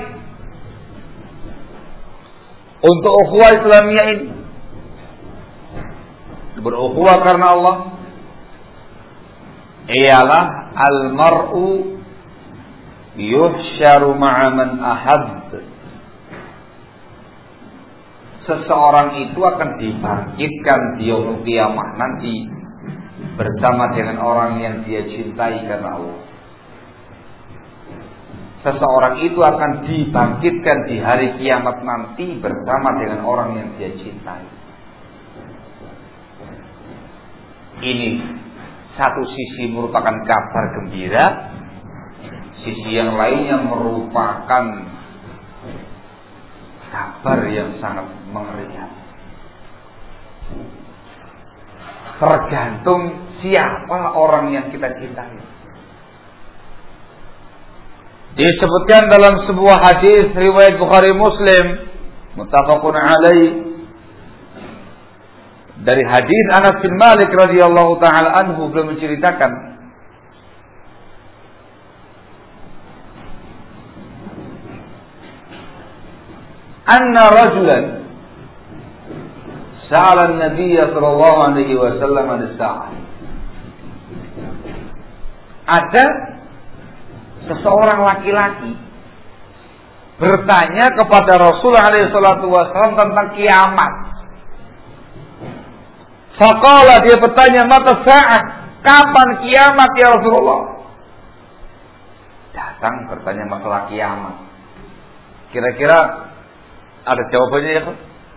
Speaker 1: untuk ukhuwah Islamiyah ini, berukhuwah karena Allah, ialah al-mar'u yuhsyaru ma'a man ahab. Seseorang itu akan dibangkitkan di yaumul qiyamah nanti bersama dengan orang yang dia cintai karena Allah. Seseorang itu akan dibangkitkan di hari kiamat nanti bersama dengan orang yang dia cintai. Ini satu sisi merupakan kabar gembira, sisi yang lainnya merupakan kabar yang sangat mengerikan. Tergantung siapa orang yang kita cintai. Disebutkan dalam sebuah hadis riwayat Bukhari Muslim, muttafaqun alaih, dari hadis Anas bin Malik radhiyallahu taala anhu, beliau menceritakan anna rajulan sa'ala an-nabiy sallallahu alaihi wasallam an-sa'ah. Ada seseorang laki-laki bertanya kepada Rasulullah alaihi salatu wasallam tentang kiamat. Faqala, dia bertanya, mata sa'ah, kapan kiamat ya Rasulullah? Datang bertanya masalah kiamat. Kira-kira ada jawabannya ya?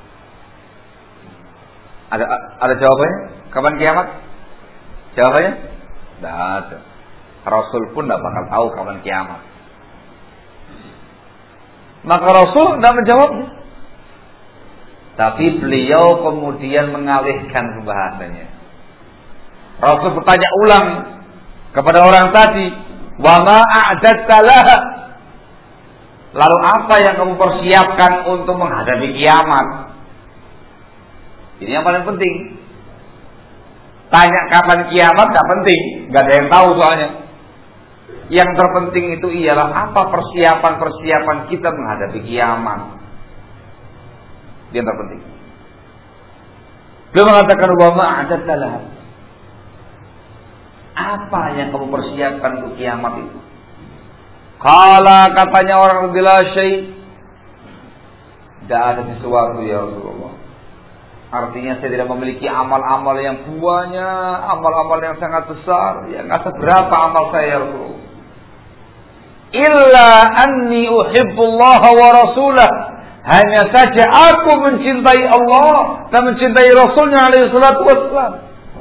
Speaker 1: Ada jawabannya? Kapan kiamat? Jawabannya? Tidak ada. Rasul pun tidak bakal tahu kapan kiamat. Maka Rasul tidak menjawabnya. Tapi beliau kemudian mengalihkan pembahasannya. Rasul bertanya ulang kepada orang tadi, wa ma a'dadta laha? Lalu apa yang kamu persiapkan untuk menghadapi kiamat? Ini yang paling penting. Tanya kapan kiamat tidak penting, nggak ada yang tahu soalnya. Yang terpenting itu ialah apa persiapan-persiapan kita menghadapi kiamat. Yang terpenting. Beliau mengatakan wa ma a'dadta laha? Apa yang kamu persiapkan untuk kiamat itu? Kala, katanya orang, bila syai', tidak ada sesuatu ya Rasulullah. Artinya saya tidak memiliki amal-amal yang banyak, amal-amal yang sangat besar, yang nggak seberapa amal saya ya Rasulullah. Illa anni uhibbullaha wa rasulah. Hanya saja aku mencintai Allah dan mencintai Rasulnya alaihi salatu wassalam.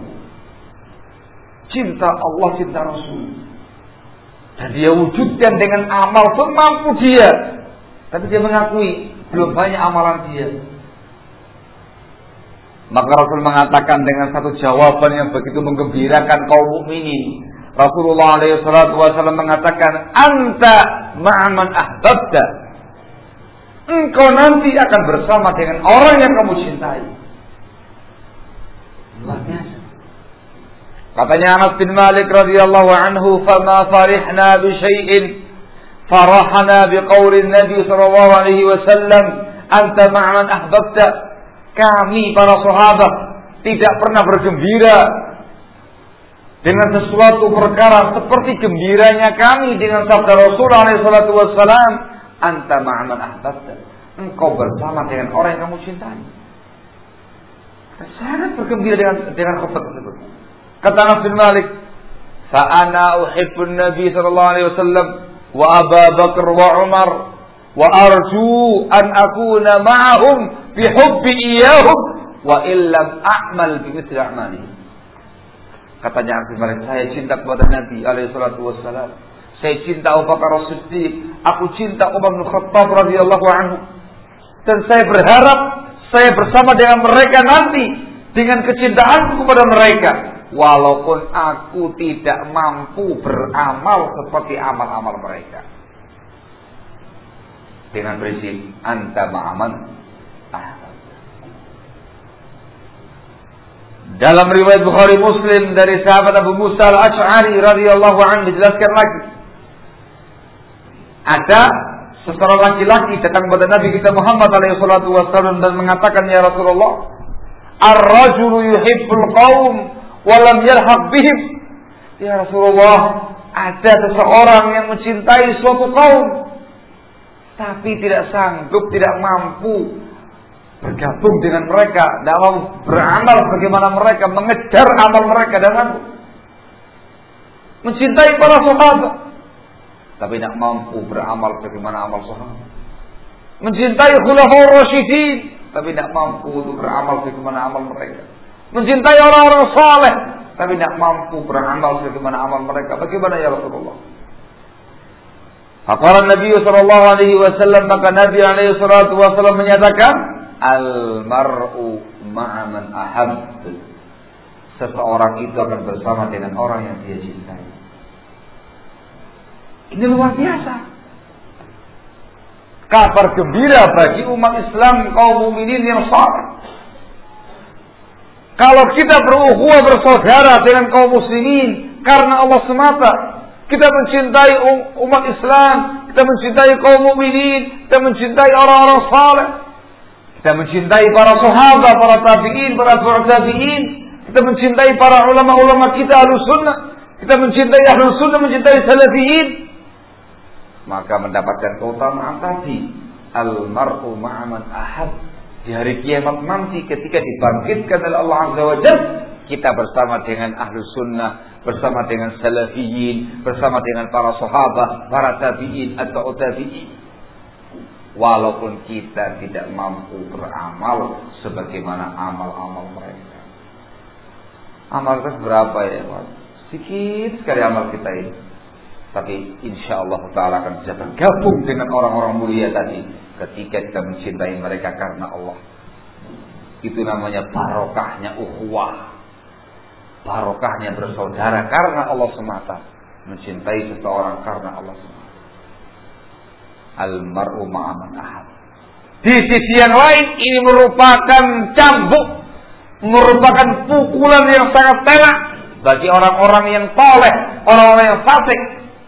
Speaker 1: Cinta Allah, cinta Rasul. Dan dia wujudkan dengan amal semampu dia. Tapi dia mengakui belum banyak amalan dia. Maka Rasul mengatakan dengan satu jawaban yang begitu menggembirakan kaum mukminin. Rasulullah alaihi salatu wasallam mengatakan, anta ma'aman ahbabta. Engkau nanti akan bersama dengan orang yang kamu cintai. Luar biasa. Katanya Anas bin Malik radhiyallahu anhu, fama farihna bi syai'in farahna bi qaulin Nabi sallallahu alaihi wasallam, anta ma'aman ahbabta. Kami para sahabat tidak pernah bergembira dengan sesuatu perkara seperti gembiranya kami dengan sabda Rasulullah alaihi salatu wassalam, anta ma'aman ahbabta. Engkau bersama dengan orang yang kamu cintai. Sangat bergembira dengan khabar tersebut. Kata Anas bin Malik, fa ana uhibbun Nabi sallallahu alaihi wasallam wa Abu Bakar wa Umar wa arju an akuna ma'ahum bi hubbi iyyahum wa illam a'mal bi mithli a'mali. Katanya Anas bin Malik, saya cinta kepada Nabi alaihi salatu wassalam. Saya cinta Abu Bakar As-Siddiq, aku cinta Umar bin Khattab radhiyallahu anhu. Dan saya berharap saya bersama dengan mereka nanti dengan kecintaanku kepada mereka, walaupun aku tidak mampu beramal seperti amal-amal mereka. Dengan prinsip anta ma'aman ahbab. Dalam riwayat Bukhari Muslim dari sahabat Abu Musa al-Ash'ari radhiyallahu anhu dijelaskan lagi, ada seorang laki-laki datang kepada Nabi kita Muhammad alaihi salatu wasallam dan mengatakan, ya Rasulullah, ar-rajulu yuhibbul qaum wa lam yarhaq bihim. Ya Rasulullah, ada seseorang yang mencintai suatu kaum tapi tidak sanggup, tidak mampu bergabung dengan mereka, tidak mau beramal bagaimana mereka, mengejar amal mereka dan mampu. Mencintai para sahabat tapi tidak mampu beramal bagaimana amal sahabat. Mencintai khulafaur rasyidin tapi tidak mampu untuk beramal bagaimana amal mereka. Mencintai orang-orang saleh tapi tidak mampu beramal sebagaimana amal mereka. Bagaimana ya Rasulullah? Faqala Nabi sallallahu alaihi wasallam, maka Nabi alaihi salatu wasallam menyatakan, al-mar'u ma'a man ahab. Seseorang itu akan bersama dengan orang yang dia cintai. Ini luar biasa. Kabar gembira bagi umat Islam, kaum mukminin yang saleh. Kalau kita berukhuwah bersaudara dengan kaum muslimin karena Allah semata, kita mencintai umat Islam, kita mencintai kaum mukminin, kita mencintai orang-orang saleh, kita mencintai para sahabat, para tabi'in, para tabi'in, kita mencintai para ulama-ulama kita Ahlus Sunnah, kita mencintai Ahlus Sunnah, mencintai salafiyin, maka mendapatkan keutamaan tadi, al-mar'u ma'a man ahab. Di hari kiamat nanti ketika dibangkitkan oleh Allah Azza wa Jalla, kita bersama dengan Ahlus Sunnah, bersama dengan salafiyin, bersama dengan para sahabat, para tabi'in atau tabi'in. Walaupun kita tidak mampu beramal sebagaimana amal-amal mereka. Amal kita berapa ya Pak? Sedikit sekali amal kita ini. Tapi insya Allah Ta'ala akan bisa bergabung dengan orang-orang mulia tadi ketika kita mencintai mereka karena Allah. Itu namanya barokahnya ukhuwah, barokahnya bersaudara karena Allah semata, mencintai seseorang karena Allah semata. Al-mar'u ma'a man ahab. Di sisi yang lain ini merupakan cambuk, merupakan pukulan yang sangat telak bagi orang-orang yang saleh, orang-orang yang fasik.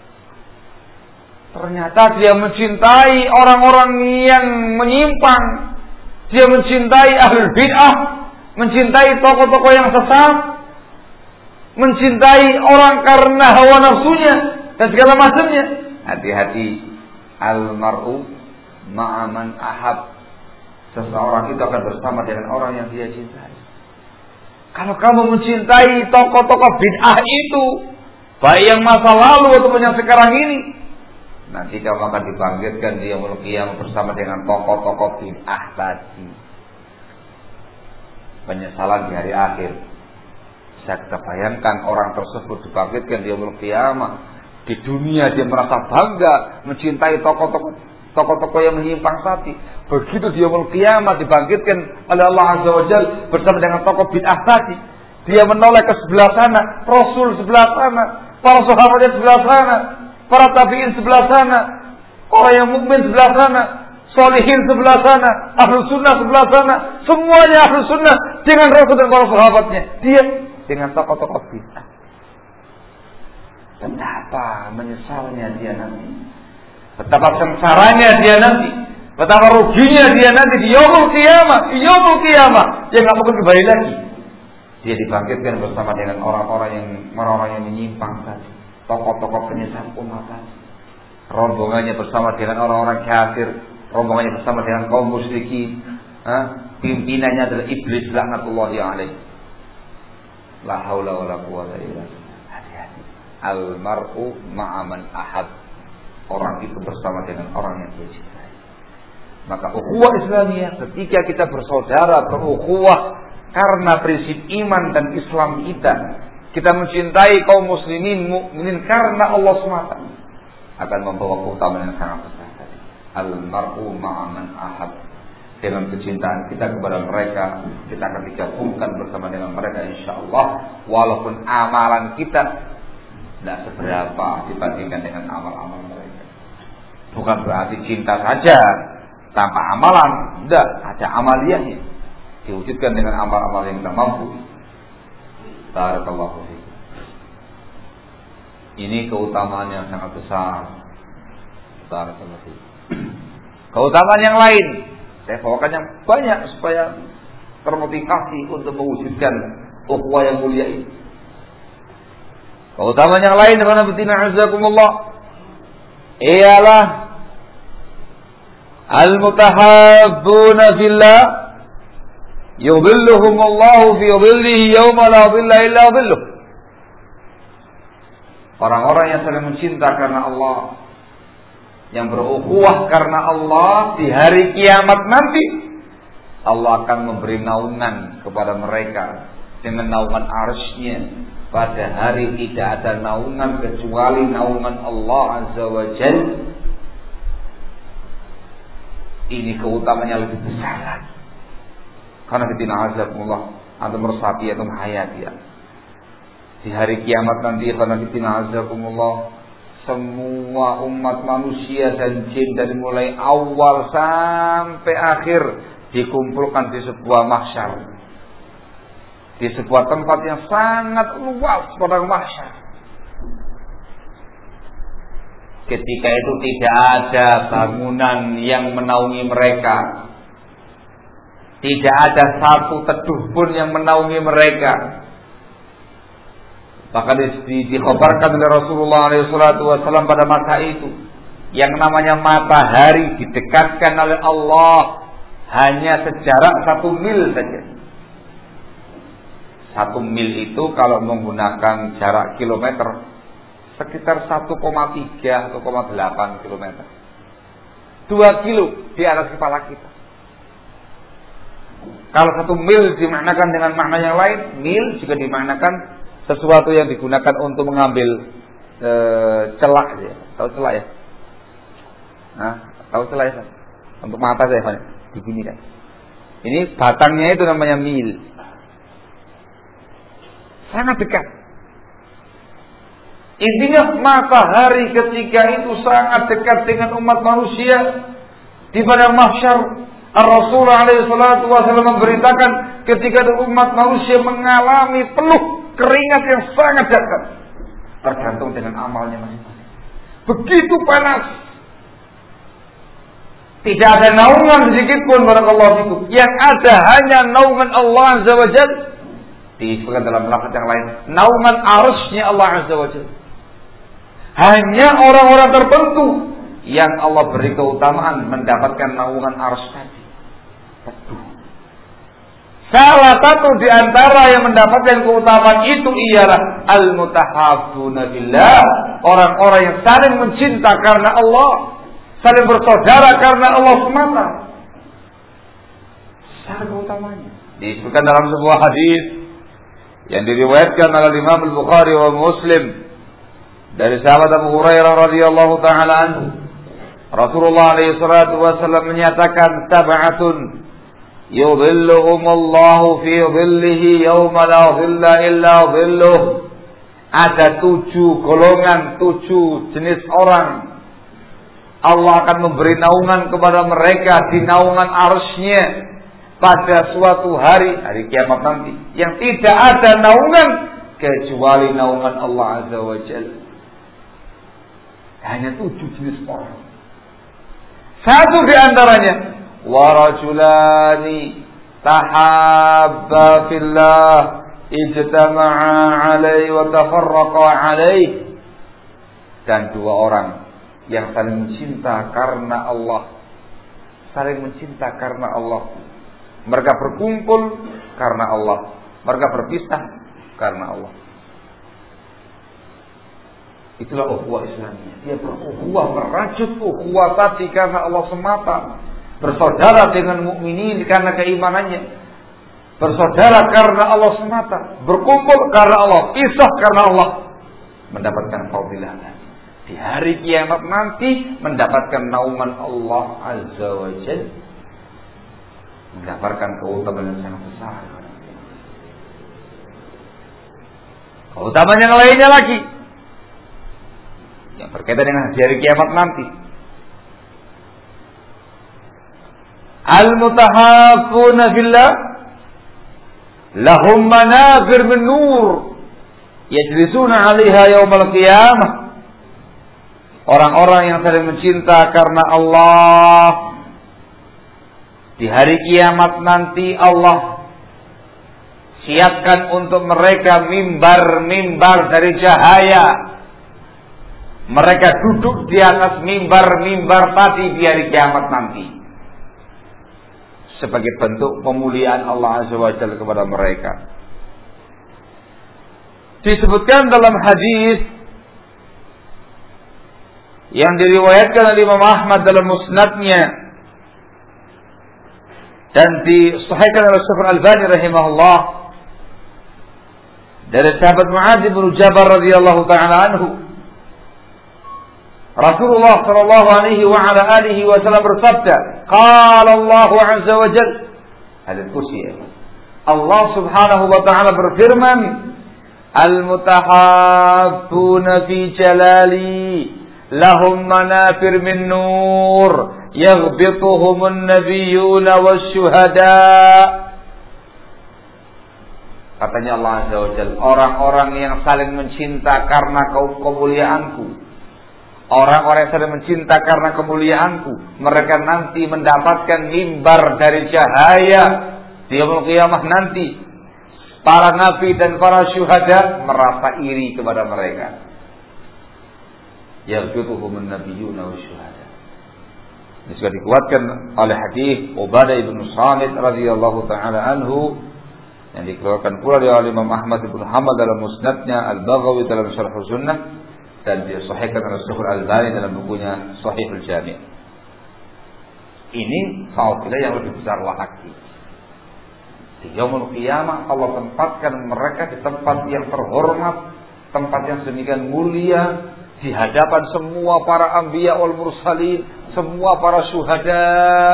Speaker 1: Ternyata dia mencintai orang-orang yang menyimpang. Dia mencintai ahlul bid'ah, mencintai tokoh-tokoh yang sesat, mencintai orang karena hawa nafsunya dan segala macamnya. Hati-hati, al-mar'u ma'a man ahab. Seseorang itu akan bersama dengan orang yang dia cintai. Kalau kamu mencintai tokoh-tokoh bid'ah itu, baik yang masa lalu ataupun yang sekarang ini, nanti kamu akan dibangkitkan di yaumul qiyamah bersama dengan tokoh-tokoh bid'ah tadi. Penyesalan di hari akhir. Bisa kita bayangkan orang tersebut dibangkitkan di yaumul qiyamah. Di dunia dia merasa bangga mencintai tokoh-tokoh yang menyimpang tadi. Begitu di yaumul qiyamah dibangkitkan oleh Allah Azza wa Jalla bersama dengan tokoh bid'ah tadi. Dia menoleh ke sebelah sana, Rasul sebelah sana, para sahabatnya sebelah sana, para tabi'in sebelah sana, orang yang mukmin sebelah sana, sholihin sebelah sana, Ahlus Sunnah sebelah sana, semuanya Ahlus Sunnah dengan Rasul dan para sahabatnya. Dia dengan tokoh-tokoh bid'ah. Betapa menyesalnya dia nanti, betapa sengsaranya dia nanti, betapa ruginya dia nanti di yaumul qiyamah, dia nggak mungkin kembali lagi. Dia dibangkitkan bersama dengan orang-orang yang menyimpang tadi. Tokoh-tokoh penyesat umat tadi. Rombongannya bersama dengan orang-orang kafir, rombongannya bersama dengan kaum musyrikin. Pimpinannya adalah iblis laknatullahi alaihi. La haula wala quwwata illa billah. Hati-hati. Al-mar'u ma'a man ahab. Orang itu bersama dengan orang yang dia cintai. Maka ukhuwah Islamiyah, ketika kita bersaudara, berukhuwah karena prinsip iman dan Islam kita mencintai kaum muslimin, mukminin karena Allah semata, akan membawa keutamaan yang sangat besar. Al-mar'u ma'a man ahab. Dengan kecintaan kita kepada mereka, kita akan digabungkan bersama dengan mereka insyaallah, walaupun amalan kita tidak seberapa dibandingkan dengan amal-amal mereka. Bukan berarti cinta saja tanpa amalan, tidak, ada amaliyahnya. Diwujudkan dengan amal-amal yang kita mampu. Barakallahu fiik. Ini keutamaan yang sangat besar. Barakallahu fiik. Keutamaan yang lain saya bawakan yang banyak supaya termotivasi untuk mewujudkan ukhuwah yang mulia ini. Keutamaan yang lain dengan betina azakumullah ialah al-mutahabbuna fillah yudhilluhumullahu fi dhillihi yawma la dhilla illa dhilluh. Orang-orang yang saling mencinta karena Allah, yang berukhuwah karena Allah, di hari kiamat nanti Allah akan memberi naungan kepada mereka dengan naungan arsy-Nya pada hari tidak ada naungan kecuali naungan Allah Azza wa Jalla. Ini keutamanya lebih besar lagi. Karena fitina azakumullah antum meresapi atau hayati ya. Di hari kiamat nanti karena fitina azakumullah semua umat manusia dan jin dari mulai awal sampai akhir dikumpulkan di sebuah mahsyar, di sebuah tempat yang sangat luas pada mahsyar. Ketika itu tidak ada bangunan yang menaungi mereka, tidak ada satu teduh pun yang menaungi mereka. Bahkan dikhabarkan oleh Rasulullah SAW pada masa itu, yang namanya matahari didekatkan oleh Allah hanya sejarak 1 mil saja. 1 mil itu kalau menggunakan jarak kilometer sekitar 1,3 atau 1,8 kilometer. 2 kilo di atas kepala kita. Kalau 1 mil dimaknakan dengan makna yang lain, mil juga dimaknakan sesuatu yang digunakan untuk mengambil celak ya. Tahu celak ya? Nah, tahu celak ya? Untuk mata saya Pak. Begini kan. Ini batangnya itu namanya mil. Sangat dekat. Intinya matahari ketika itu sangat dekat dengan umat manusia di pada mahsyar. Rasulullah SAW memberitakan ketika itu umat manusia mengalami peluh keringat yang sangat dekat, tergantung dengan amalnya masing-masing. Begitu panas, tidak ada naungan sedikit pun barakallahu fikum. Yang ada hanya naungan Allah Azza wa Jalla. Disebutkan dalam lafaz yang lain, naungan arsy-Nya Allah Azza wa Jalla. Hanya orang-orang tertentu yang Allah beri keutamaan mendapatkan naungan arsy tadi. Salah satu di antara yang mendapatkan keutamaan itu ialah al-mutahabbuna billah, orang-orang yang saling mencinta karena Allah, saling bersaudara karena Allah semata. Salah keutamanya disebutkan dalam sebuah hadis yang diriwayatkan oleh Imam Al-Bukhari wa Muslim dari sahabat Abu Hurairah radhiyallahu taala anhu. Rasulullah alaihi salatu wasallam menyatakan sab'atun yudhilluhumullahu fi dhillihi yawma la dhilla illa dhilluh. Ada 7 golongan, 7 jenis orang. Allah akan memberi naungan kepada mereka di naungan arsy-Nya pada suatu hari kiamat nanti, yang tidak ada naungan kecuali naungan Allah Azza wa Jalla. Hanya 7 jenis orang. Satu di antaranya warajulani tahabba fillah ijtama'a alaihi wa tafarraqa alaihi, dan 2 orang yang saling mencinta karena Allah, saling mencinta karena Allah. Mereka berkumpul karena Allah, mereka berpisah karena Allah. Itulah ukhuwah Islamiyah. Dia berukhuwah, merajut ukhuwah tadi karena Allah semata. Bersaudara dengan mukminin karena keimanannya. Bersaudara karena Allah semata. Berkumpul karena Allah, pisah karena Allah. Mendapatkan fadilah. Di hari kiamat nanti mendapatkan naungan Allah Azza wa Jalla. Mendapatkan keutamaan yang sangat besar. Keutamaan yang lainnya lagi yang berkaitan dengan hari kiamat nanti. Al-mutahaffuna fillah lahum manabir min nur yajlisuna 'alaiha yaumal qiyamah. Orang-orang yang saling mencinta karena Allah, di hari kiamat nanti Allah siapkan untuk mereka mimbar-mimbar dari cahaya. Mereka duduk di atas mimbar-mimbar tadi di hari kiamat nanti, sebagai bentuk pemuliaan Allah Azza wa Jalla kepada mereka. Disebutkan dalam hadis yang diriwayatkan oleh Imam Ahmad dalam musnadnya dan disahihkan oleh Syekh Al-Albani rahimahullah, dari sahabat Muadz bin Jabal radhiyallahu taala anhu, Rasulullah sallallahu alaihi wa ala alihi wasallam bersabda, qala Allah azza wa jalla, hadits qudsi, Allah subhanahu wa ta'ala berfirman, al-mutahabbuna fi jalali lahum manafir min nur yaghbituhumun nabiyyuna wasyuhada. Katanya Allah azza wa jalla, orang-orang yang saling mencinta karena kemuliaanku, orang-orang yang saling mencinta karena kemuliaanku, mereka nanti mendapatkan mimbar dari cahaya di yaumul qiyamah nanti. Para nabi dan para syuhada merasa iri kepada mereka. Yaghbituhumun nabiyyuna wasyuhada. Ini sudah dikuatkan oleh hadis Ubadah bin Samit radhiyallahu taala anhu yang dikeluarkan pula oleh Imam Ahmad bin Hanbal dalam musnadnya, Al-Baghawi dalam Syarh Sunnah, dan disahihkan oleh Syekh Al-Albani dalam bukunya Shahihul Jami'. Ini fadilah yang lebih besar lagi. Di yaumul qiyamah Allah tempatkan mereka di tempat yang terhormat, tempat yang sedemikian mulia, di hadapan semua para anbiya wal mursalin, semua para syuhada.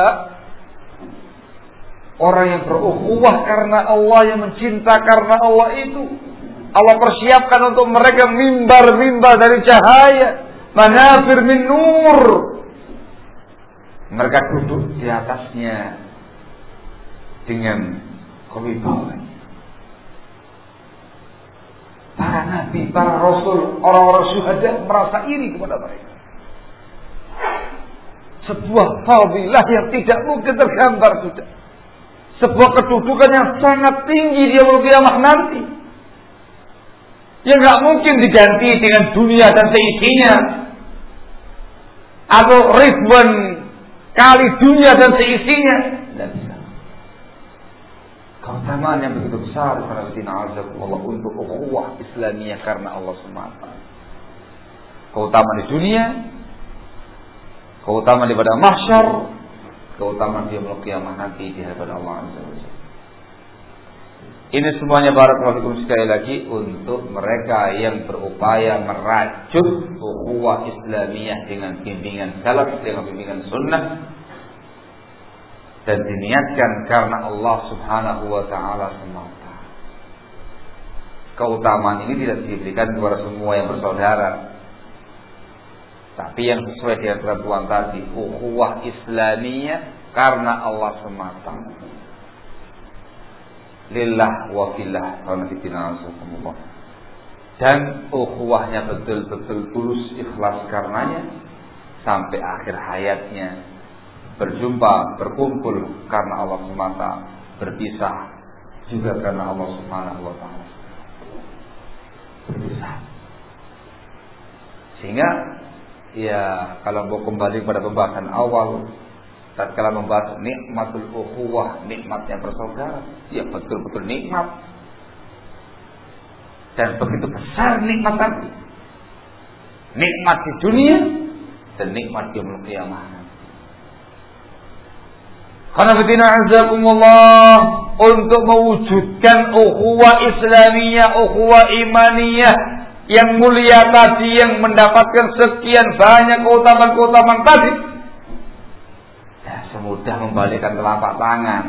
Speaker 1: Orang yang berukhuwah karena Allah, yang mencinta karena Allah itu, Allah persiapkan untuk mereka mimbar-mimbar dari cahaya, manafir min nur. Mereka duduk di atasnya dengan kewibawaan. Para nabi, para rasul, orang-orang syuhada merasa iri kepada mereka. Sebuah fadilah yang tidak mungkin tergambar sudah. Sebuah kedudukan yang sangat tinggi di yaumul qiyamah nanti, yang gak mungkin diganti dengan dunia dan seisinya, atau ribuan kali dunia dan seisinya. Dan keutamaan yang begitu besar untuk ukhuwah Islamiyah karena Allah semata. Keutamaan di dunia, keutamaan di pada mahsyar, keutamaan di yaumul qiyamah nanti di hadapan Allah azza wa jalla. Ini semuanya barakallahu fikum sekali lagi untuk mereka yang berupaya merajut ukhuwah Islamiyah dengan bimbingan salaf, dengan bimbingan sunnah, dan diniatkan karena Allah subhanahu wa ta'ala semata. Keutamaan ini tidak diberikan kepada semua yang bersaudara, tapi yang sesuai dengan ketentuan tadi, ukhuwah Islamiyah karena Allah semata. Lillah wa fillah wa nafitina azakumullah. Dan ukhuwahnya betul-betul tulus ikhlas karenanya sampai akhir hayatnya, berjumpa, berkumpul karena Allah semata, berpisah juga karena Allah subhanahu wa ta'ala. Berpisah. Sehingga ya, kalau mau kembali pada pembahasan awal, tatkala membahas nikmatul ukhuwah, nikmatnya bersaudara, ya betul-betul nikmat. Dan begitu besar nikmat tadi. Nikmat di dunia dan nikmat di yaumul qiyamah. Karena betina azakumullah, untuk mewujudkan ukhuwah Islamiyah, ukhuwah imaniyah yang mulia tadi, yang mendapatkan sekian banyak keutamaan-keutamaan tadi, ya semudah membalikkan telapak tangan.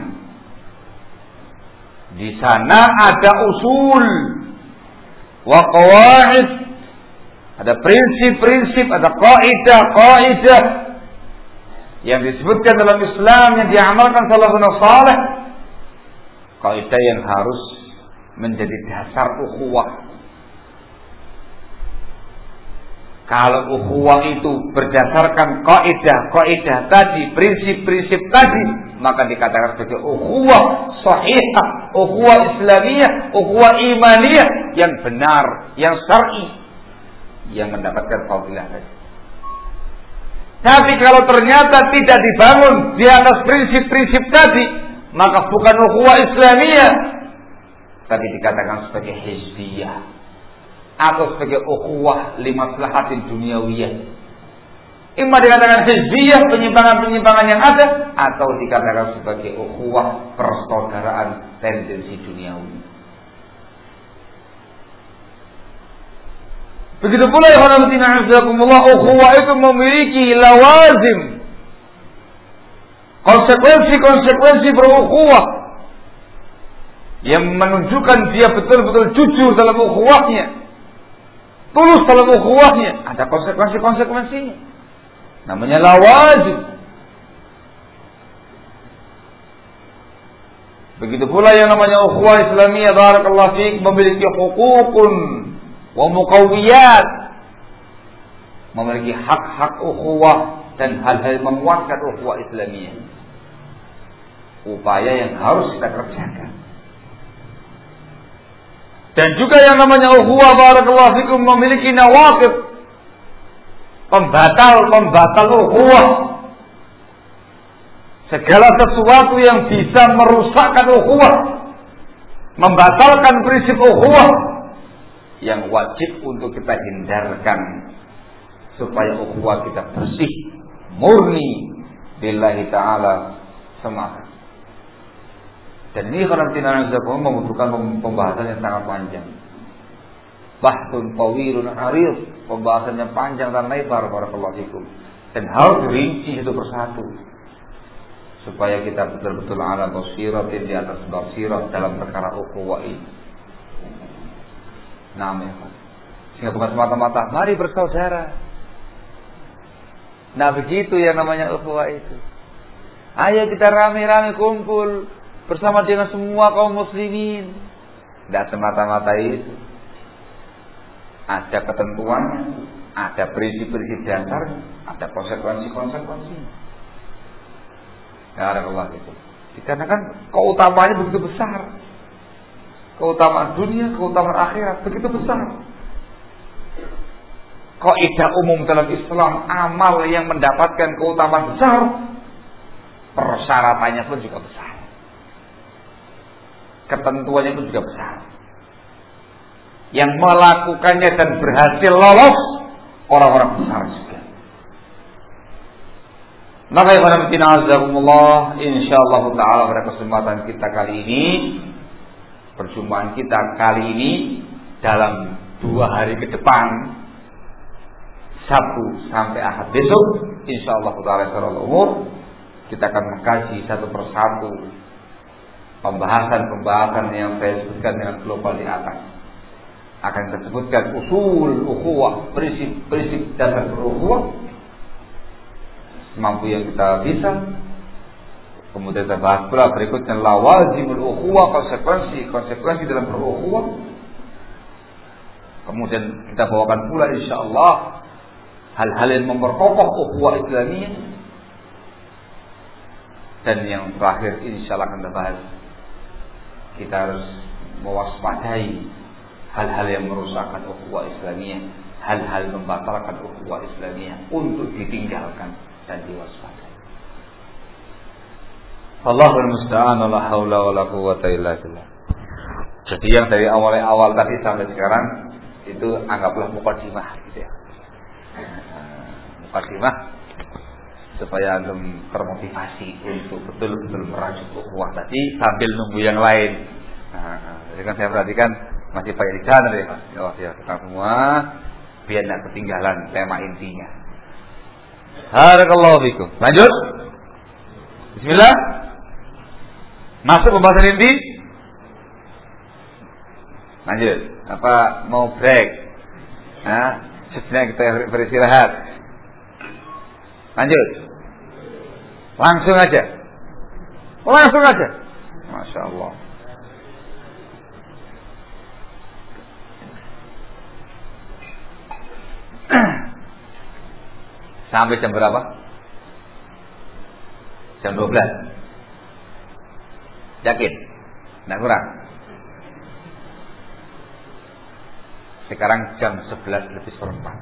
Speaker 1: Di sana ada usul wa qawaid, ada prinsip-prinsip, ada kaidah-kaidah yang disebutkan dalam Islam, yang diamalkan salafun salih, kaidah yang harus menjadi dasar ukhuwah. Kalau ukhuwah itu berdasarkan kaidah-kaidah tadi, prinsip-prinsip tadi, maka dikatakan sebagai ukhuwah sahihah, ukhuwah Islamiyah, ukhuwah imaniyah yang benar, yang syar'i, yang mendapatkan fadilah tadi. Tapi kalau ternyata tidak dibangun di atas prinsip-prinsip tadi, maka bukan ukhuwah Islamiyah, tapi dikatakan sebagai hizbiyah, atau sebagai ukhuwah limaslahatin dunyawiyah. Imma dikatakan hizbiyah, penyimpangan-penyimpangan yang ada, atau dikatakan sebagai ukhuwah persaudaraan tendensi duniawi. Begitu pula ya ukhuwah itu memiliki lawazim, konsekuensi berukhuwah yang menunjukkan dia betul-betul jujur dalam ukhuwahnya, tulus dalam ukhuwahnya. Ada konsekuensinya. Namanya lawazim. Begitu pula yang namanya ukhuwah Islamiyah barakallahu fiik memiliki hukukun wa muqawwiyat, memiliki hak-hak ukhuwah dan hal-hal menguatkan ukhuwah Islamiyah. Upaya yang harus kita kerjakan. Dan juga yang namanya ukhuwah barakallahu fikum memiliki nawaqid, pembatal ukhuwah. Segala sesuatu yang bisa merusakkan ukhuwah, membatalkan prinsip ukhuwah, yang wajib untuk kita hindarkan supaya ukhuwah kita bersih, murni billahi ta'ala semata. Dan ini karena membutuhkan pembahasan yang sangat panjang. Bahtun tawilun arid, pembahasannya panjang dan lebar barakallahu fikum. Dan harus dirinci satu persatu supaya kita betul-betul ala basiratin, di atas basirat dalam perkara ukhuwah ini. Namanya sehingga bukan semata-mata mari bersaudara. Nah begitu yang namanya ukhuwah itu. Ayo kita rame-rame kumpul bersama dengan semua kaum muslimin. Tidak semata-mata itu. Ada ketentuan, ada prinsip-prinsip dasar, ada konsekuensi-konsekuensi. Barakallahu fikum. Dikarenakan keutamaannya begitu besar. Keutamaan dunia, keutamaan akhirat begitu besar. Kaidah umum dalam Islam, amal yang mendapatkan keutamaan besar, persyaratannya pun juga besar. Ketentuannya pun juga besar. Yang melakukannya dan berhasil lolos orang-orang besar juga. Maka insyaallah ta'ala pada kesempatan kita kali ini, perjumpaan kita kali ini dalam 2 hari ke depan, Sabtu sampai Ahad besok, insyaallah ta'ala secara umur kita akan mengkaji satu persatu pembahasan yang saya sebutkan dengan global di atas. Akan kita sebutkan usul ukhuwah, prinsip dasar berukhuwah semampu yang kita bisa. Kemudian kita bahas pula berikutnya lawazimul ukhuwah, konsekuensi dalam berukhuwah. Kemudian kita bawakan pula insyaallah hal-hal yang memperkokoh ukhuwah Islamiyah. Dan yang terakhir insyaallah akan kita bahas, kita harus mewaspadai hal-hal yang merusakkan ukhuwah Islamiyah, hal-hal membatalkan ukhuwah Islamiyah untuk ditinggalkan dan diwaspadai. Allahul musta'an, la haula wala quwwata illa billah. Jadi yang dari awal tadi sampai sekarang itu anggaplah mukadimah gitu ya. Mukadimah supaya antum termotivasi untuk betul-betul merajut ukhuwah tadi sambil nunggu yang lain. Jadi kan saya perhatikan masih Pak Irijan tadi Mas. Ya kita semua biar tidak ketinggalan tema intinya. Barakallahu fikum. Lanjut. Bismillah. Masuk pembahasan inti. Lanjut. Apa mau break? Sejenak kita beristirahat. Lanjut. Langsung aja. Masya Allah. Sampai jam berapa? Jam 12. Yakin? Nggak kurang? Sekarang jam 11:04.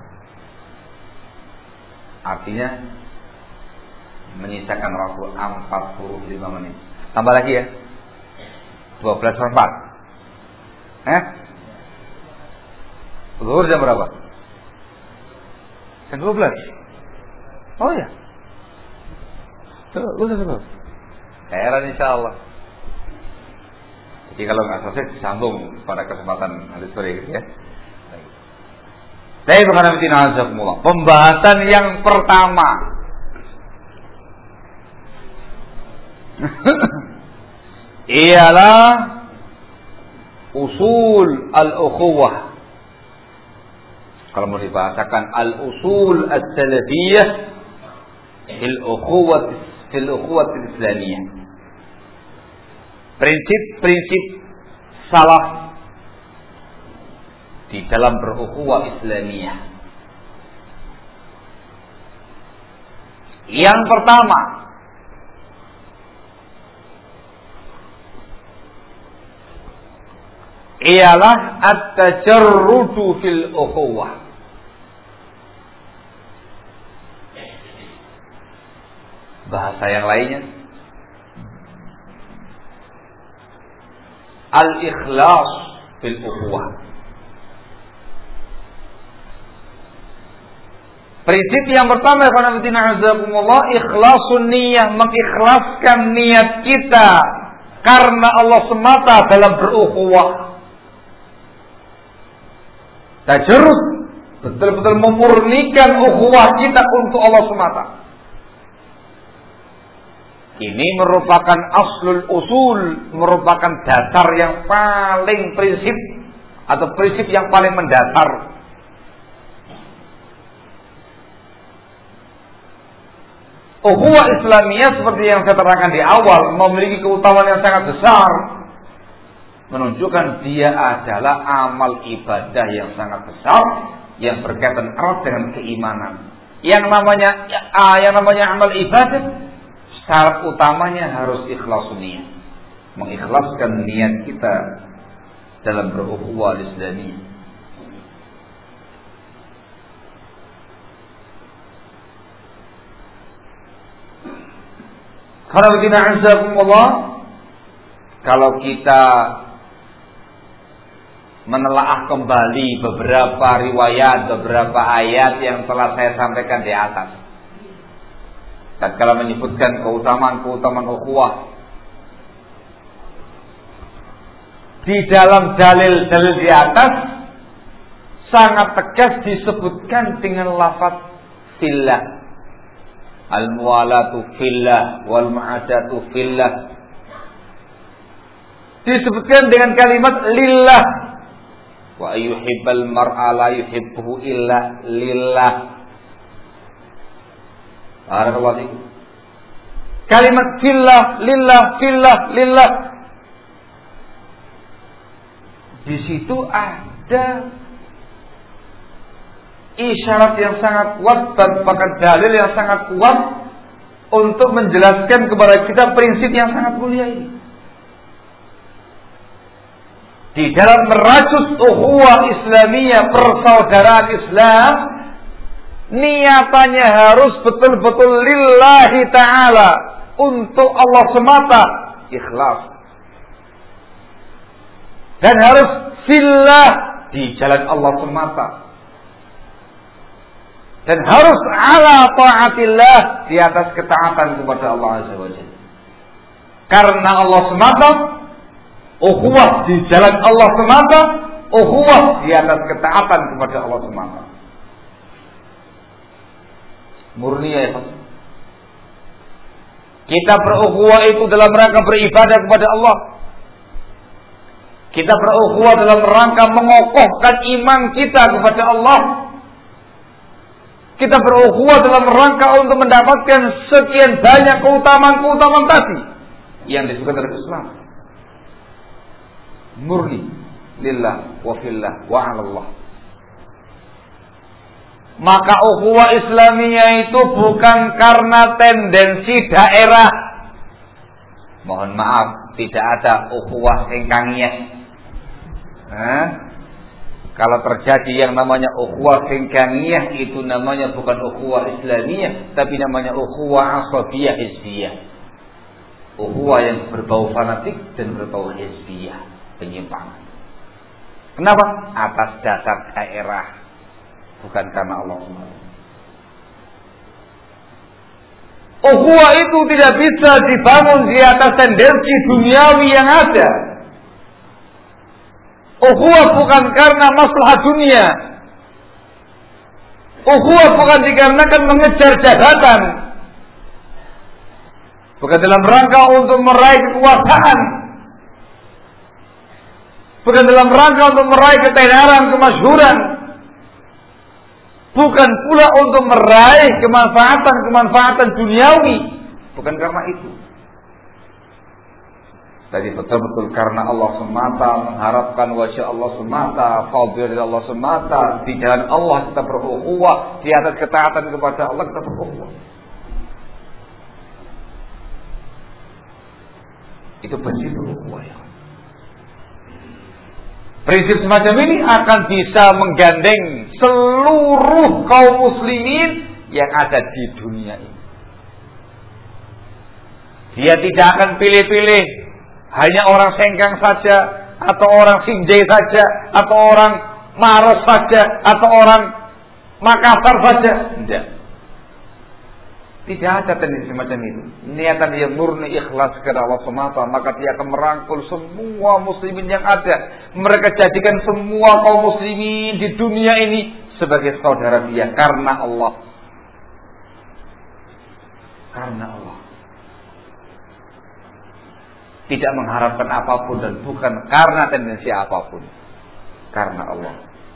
Speaker 1: Artinya menyisakan waktu 45 menit. Tambah lagi ya. 12:04. Zuhur jam berapa? Jam 12. Oh ya. Terus. Heran insyaallah. Jadi kalau nggak selesai disambung pada kesempatan hari sore gitu ya. Tapi pembahasan yang pertama ialah usul al-ukhuwah. Kalau mau dibahasakan al-usul as-salafiyah fil ukhuwah islamiyah. Prinsip-prinsip salaf di dalam berukhuwah Islamiyah. Yang pertama, ialah at-tajarrudu fil ukhuwah. Bahasa yang lainnya, al-ikhlas fil ukhuwah. Prinsip yang pertama, ikhlasun niyah, mengikhlaskan niat kita karena Allah semata dalam berukhuwah. Tajarrud, betul-betul memurnikan ukhuwah kita untuk Allah semata. Ini merupakan aslul usul, merupakan dasar yang paling prinsip atau prinsip yang paling mendasar. Ukhuwah Islamiyah seperti yang saya terangkan di awal memiliki keutamaan yang sangat besar, menunjukkan dia adalah amal ibadah yang sangat besar yang berkaitan erat dengan keimanan. Yang namanya amal ibadah, syarat utamanya harus ikhlas niat, mengikhlaskan niat kita dalam berukhuwah Islamiyah. Kalau kita menelaah kembali beberapa riwayat, beberapa ayat yang telah saya sampaikan di atas, tatkala menyebutkan keutamaan ukhuwah, di dalam dalil-dalil di atas sangat tegas disebutkan dengan lafaz fillah. Al-muwalatu fillah wal ma'adatu fillah. Disebutkan dengan kalimat lillah. Wa ayyuhibbal mar'a la yuhibbuhu illa lillah. Kalimat fillah, lillah, fillah, lillah. Di situ ada isyarat yang sangat kuat dan bahkan dalil yang sangat kuat untuk menjelaskan kepada kita prinsip yang sangat mulia ini. Di dalam merajut ukhuwah Islamiyah, persaudaraan Islam, niatannya harus betul-betul lillahi ta'ala, untuk Allah semata, ikhlas. Dan harus fillah, di jalan Allah semata. Dan harus ala ta'atillah, di atas ketaatan kepada Allah Azza wa Jalla. Karena Allah semata, ukhuwah di jalan Allah semata, ukhuwah di atas ketaatan kepada Allah semata. Murni ya Pak. Kita berukhuwah itu dalam rangka beribadah kepada Allah. Kita berukhuwah dalam rangka mengokohkan iman kita kepada Allah. Kita berukhuwah dalam rangka untuk mendapatkan sekian banyak keutamaan-keutamaan tadi yang disebutkan oleh Islam. Murni lillah wa fillah wa 'ala Allah. Maka ukhuwah Islamiyah itu bukan karena tendensi daerah. Mohon maaf, tidak ada ukhuwah singkangiyah. Kalau terjadi yang namanya ukhuwah singkangiyah, itu namanya bukan ukhuwah Islamiyah, tapi namanya ukhuwah asabiyah hizbiyah. Ukhuwah yang berbau fanatik dan berbau hizbiyah, penyimpangan. Kenapa? Atas dasar daerah, bukan karena Allah SWT. Ukhuwah itu tidak bisa dibangun di atas tendensi duniawi yang ada. Ukhuwah bukan karena maslahat dunia. Ukhuwah bukan dikarenakan mengejar jabatan, bukan dalam rangka untuk meraih kekuasaan, bukan dalam rangka untuk meraih ketenaran, kemasyhuran, bukan pula untuk meraih kemanfaatan duniawi, bukan karena itu. Tadi betul-betul karena Allah semata, mengharapkan wajah Allah semata, fadhil dari Allah semata, di jalan Allah kita berukhuwah, di atas ketaatan kepada Allah kita berukhuwah. Itu prinsip ukhuwah ya. Prinsip semacam ini akan bisa menggandeng seluruh kaum muslimin yang ada di dunia ini. Dia tidak akan pilih-pilih hanya orang sengkang saja, atau orang Sinjai saja, atau orang Maros saja, atau orang Makassar saja. Tidak. Tidak ada tendensi semacam itu. Niatan dia murni ikhlas kepada Allah semata, maka dia akan merangkul semua muslimin yang ada. Mereka jadikan semua kaum muslimin di dunia ini sebagai saudara dia karena Allah. Karena Allah. Tidak mengharapkan apapun dan bukan karena tendensi apapun. Karena Allah.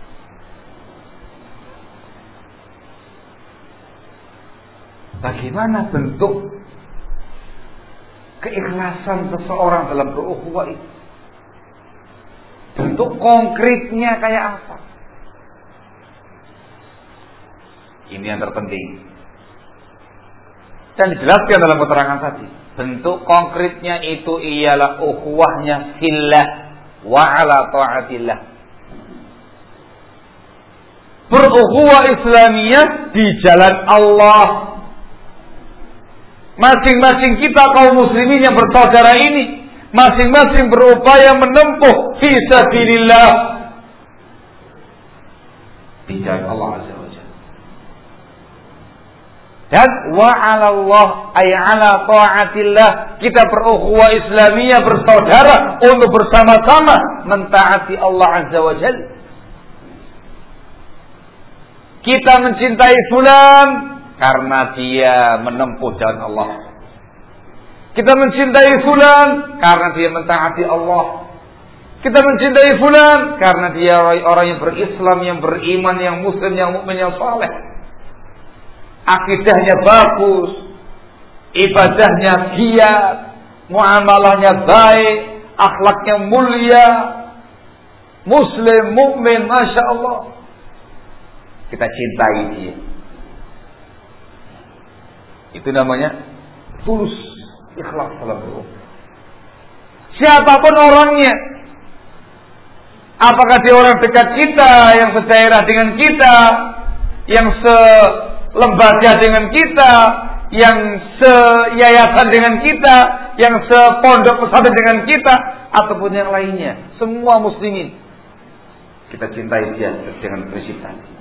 Speaker 1: Bagaimana bentuk keikhlasan seseorang dalam berukhuwah itu? Bentuk konkretnya kayak apa? Ini yang terpenting. Dan dijelaskan dalam keterangan tadi. Bentuk konkretnya itu ialah ukhuwahnya fillah wa ala ta'atillah. Berukhuwah Islamiyah di jalan Allah. Masing-masing kita kaum muslimin yang bersaudara ini, masing-masing berupaya menempuh fi sabilillah di jalan Allah Azza wa Jalla. Dan wa 'ala Allah ay 'ala ta'atillah, kita berukhuwah Islamiyah bersaudara untuk bersama-sama mentaati Allah Azza wa Jalla. Kita mencintai fulan karena dia menempuh jalan Allah. Kita mencintai fulan karena dia mentaati Allah. Kita mencintai fulan karena dia orang yang berislam, yang beriman, yang muslim, yang mukmin, yang saleh. Akidahnya bagus, ibadahnya giat, muamalahnya baik, akhlaknya mulia, muslim, mukmin, masya Allah. Kita cintai dia. Itu namanya tulus, ikhlas dalam berukhuwah. Siapapun orangnya, apakah dia orang dekat kita, yang sedaerah dengan kita, yang selembaga dengan kita, yang seyayasan dengan kita, yang sepondok pesantren dengan kita, ataupun yang lainnya, semua muslimin kita cintai dia dengan prinsip tadi.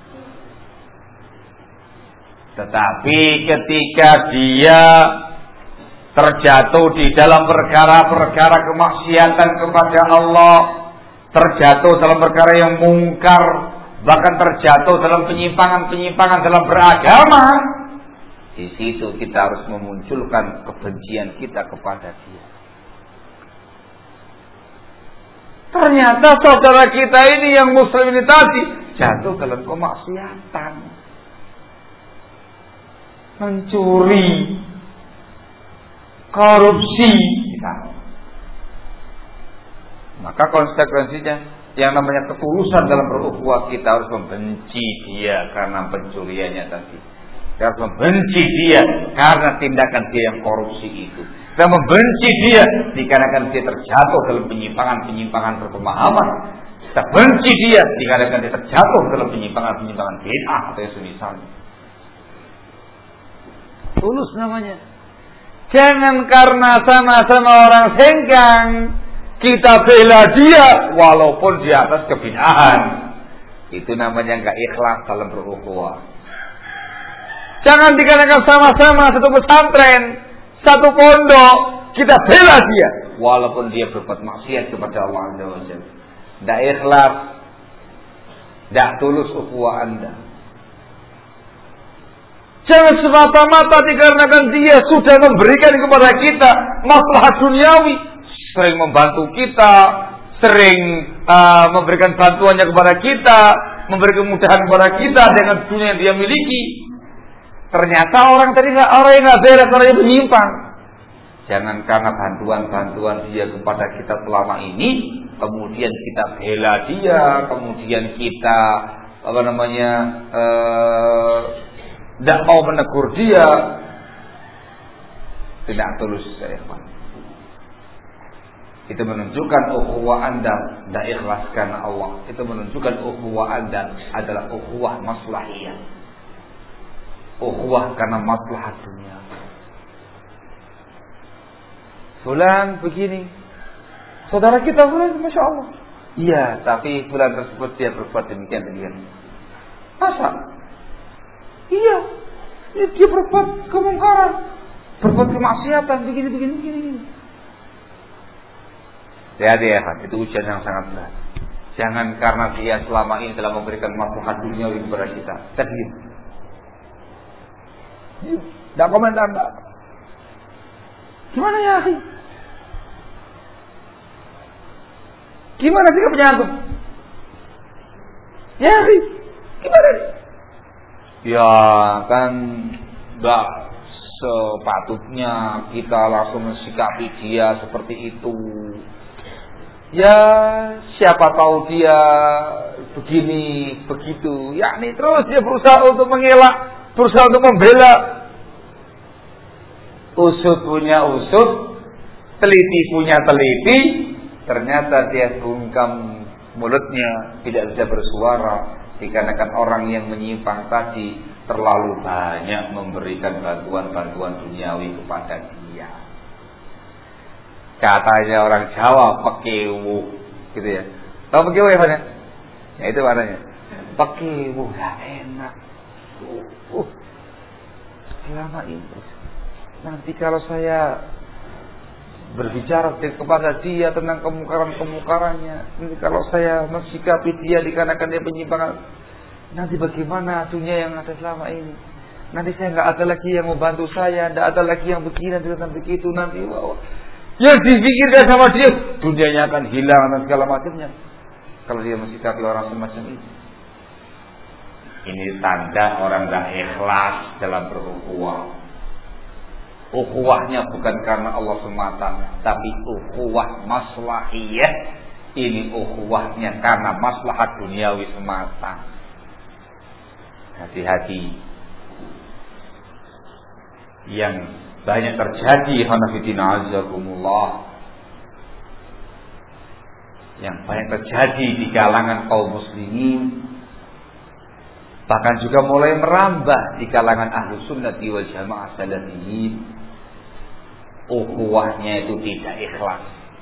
Speaker 1: Tetapi ketika dia terjatuh di dalam perkara-perkara kemaksiatan kepada Allah, terjatuh dalam perkara yang mungkar, bahkan terjatuh dalam penyimpangan-penyimpangan dalam beragama, di situ kita harus memunculkan kebencian kita kepada dia. Ternyata saudara kita ini yang muslim ini tadi jatuh dalam kemaksiatan, mencuri, korupsi, maka konsekuensinya yang namanya ketulusan dalam berukhuwah, kita harus membenci dia karena pencuriannya tadi. Kita harus membenci dia karena tindakan dia yang korupsi itu. Kita membenci dia dikarenakan dia terjatuh dalam penyimpangan-penyimpangan berpemahaman. Kita benci dia dikarenakan dia terjatuh dalam penyimpangan-penyimpangan bid'ah atau semisalnya. Tulus namanya. Jangan karena sama-sama orang sengkang kita bela dia walaupun di atas kebid'ahan. Itu namanya enggak ikhlas dalam berukhuwah. Jangan dikarenakan sama-sama satu pesantren, satu pondok, kita bela dia walaupun dia berbuat maksiat kepada Allah Azza wa Jalla. Enggak ikhlas, enggak tulus ukhuwah Anda. Jangan semata-mata dikarenakan dia sudah memberikan kepada kita maslahat duniawi, sering membantu kita, sering memberikan bantuannya kepada kita, memberi kemudahan kepada kita dengan dunia yang dia miliki. Ternyata orang yang nggak beres, orang yang menyimpang. Jangan karena bantuan-bantuan dia kepada kita selama ini, kemudian kita bela dia, kemudian kita tidak mau menegur dia. Tidak tulus, ya ikhwan. Itu menunjukkan ukhuwah Anda tidak ikhlas karena Allah. Itu menunjukkan ukhuwah Anda adalah ukhuwah maslahiyah, ukhuwah karena maslahat dunia. Fulan begini, saudara kita fulan, masya Allah. Iya, tapi fulan tersebut dia berbuat demikian. Masa? Iya, dia berbuat kemungkaran, berbuat kemaksiatan, begini. Hati-hati ya, itu ujian yang sangat berat. Jangan karena dia selama ini telah memberikan maslahat dunia kepada kita, terdiam. Tidak komentar, Mbak. Gimana ya, akhi? Gimana sikap penyantun? Ya, akhi, gimana? Ya, kan enggak sepatutnya kita langsung mensikapi dia seperti itu. Ya, siapa tahu dia begini, begitu. Yakni terus dia berusaha untuk mengelak, berusaha untuk membela. Usut punya usut, teliti punya teliti. Ternyata dia bungkam mulutnya, tidak bisa bersuara, dikarenakan orang yang menyimpang tadi terlalu banyak memberikan bantuan-bantuan duniawi kepada dia. Katanya orang Jawa pekewu, gitu ya. Tahu pekewu ya, Pak? Ya itu maknanya. Pekewu, ya enak. Selama ini, nanti kalau saya berbicara kepada dia tentang kemungkaran-kemungkarannya, nanti kalau saya mensikapi dia dikarenakan dia penyimpangan, nanti bagaimana dunia yang ada selama ini? Nanti saya nggak ada lagi yang membantu saya, nggak ada lagi yang begini dan begitu. Nanti wow, yang dipikirkan sama dia, dunianya akan hilang dan segala macamnya. Kalau dia mensikapi orang semacam ini, ini tanda orang nggak ikhlas dalam berukhuwah. Ukhuwahnya bukan karena Allah semata, tapi ukhuwah maslahiyah. Ini ukhuwahnya karena maslahat duniawi semata. Hati-hati. Yang banyak terjadi, hanafidina azakumullah, yang banyak terjadi di kalangan kaum muslimin, bahkan juga mulai merambah di kalangan ahlu sunnati wal jamaah salafiyin. Ukhuwahnya itu tidak ikhlas.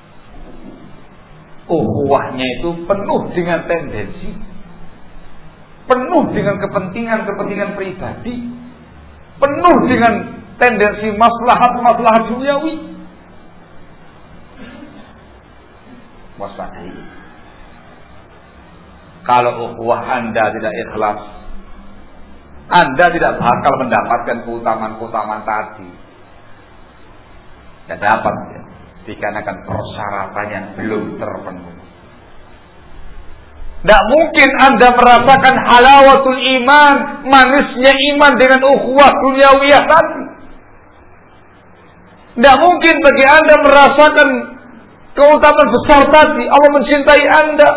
Speaker 1: Ukhuwahnya itu penuh dengan tendensi, penuh dengan kepentingan pribadi, penuh dengan tendensi maslahat duniawi. Waspadai. Kalau ukhuwah Anda tidak ikhlas, Anda tidak bakal mendapatkan keutamaan tadi. Tidak dapat ya, dikarenakan persyaratannya belum terpenuhi. Tidak mungkin Anda merasakan halawatul iman, manisnya iman dengan ukhuwah duniawiyah tadi. Tidak mungkin bagi Anda merasakan keutamaan besar tadi, Allah mencintai Anda,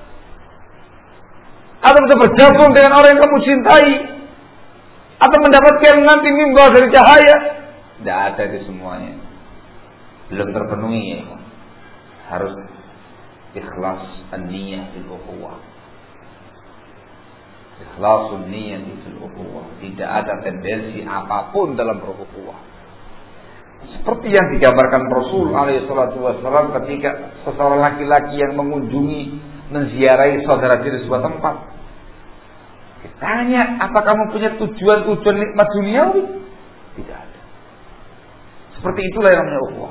Speaker 1: atau bisa bergabung dengan orang yang kamu cintai, atau mendapatkan nanti mimbar dari cahaya. Tidak ada di semuanya. Belum terpenuhi ya. Harus ikhlas an-niyah fil ukhuwah. Ikhlasun niyah fil ukhuwah. Tidak ada tendensi apapun dalam berukhuwah. Seperti yang digambarkan Rasul alaihi salatu wasallam ketika seseorang laki-laki yang mengunjungi, menziarahi saudara di sebuah tempat. Ditanya, apa kamu punya tujuan nikmat duniawi? Tidak ada. Seperti itulah yang namanya ukhuwah.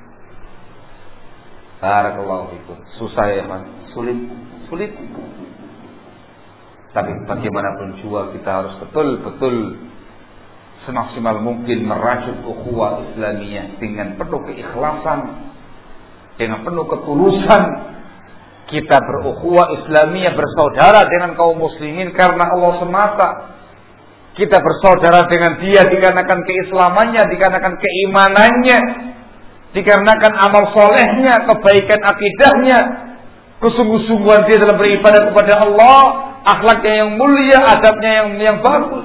Speaker 1: Barakallahu fikum. Susah ya, Mas. Sulit. Tapi bagaimanapun juga kita harus betul-betul semaksimal mungkin merajut ukhuwah Islamiyah dengan penuh keikhlasan, dengan penuh ketulusan. Kita berukhuwah Islamiyah, bersaudara dengan kaum muslimin karena Allah semata. Kita bersaudara dengan dia dikarenakan keislamannya, dikarenakan keimanannya, dikarenakan amal solehnya, kebaikan akidahnya, kesungguh-sungguhan dia dalam beribadah kepada Allah, akhlaknya yang mulia, adabnya yang bagus.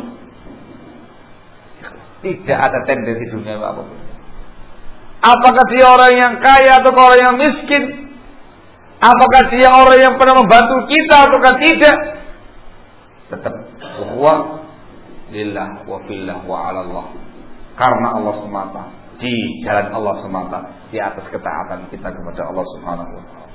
Speaker 1: Tidak ada tendensi dunia apapun. Apakah dia orang yang kaya atau orang yang miskin? Apakah dia orang yang pernah membantu kita ataukah tidak? Tetap ukhuwah lillah wa fillah wa 'ala Allah. Karena Allah semata, di jalan Allah semata, di atas ketaatan kita kepada Allah Subhanahu wa taala.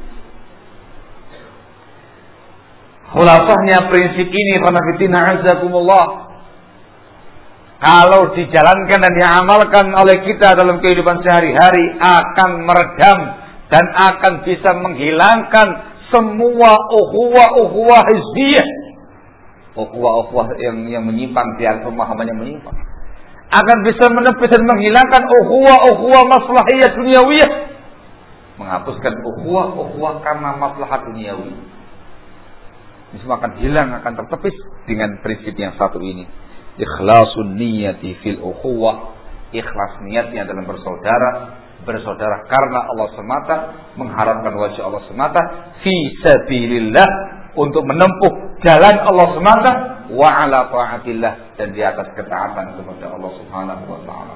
Speaker 1: Khulasahnya prinsip ini khonafidina azakumullah, kalau dijalankan dan diamalkan oleh kita dalam kehidupan sehari-hari akan meredam dan akan bisa menghilangkan semua ukhuwah hizbiyah, ukhuwah yang menyimpang, tiada pemahaman yang menyimpang. Akan bisa menepis dan menghilangkan ukhuwah maslahiyah duniawiyah, menghapuskan ukhuwah karena maslahat duniawi. Ini semua akan hilang, akan tertepis dengan prinsip yang satu ini. Ikhlasun niyati fil ukhuwah, ikhlas niatnya dalam bersaudara karena Allah semata, mengharapkan wajah Allah semata, fi sabilillah, untuk menempuh jalan Allah semata, wa ala ta'atillah, dan di atas ketaatan kepada Allah Subhanahu wa taala.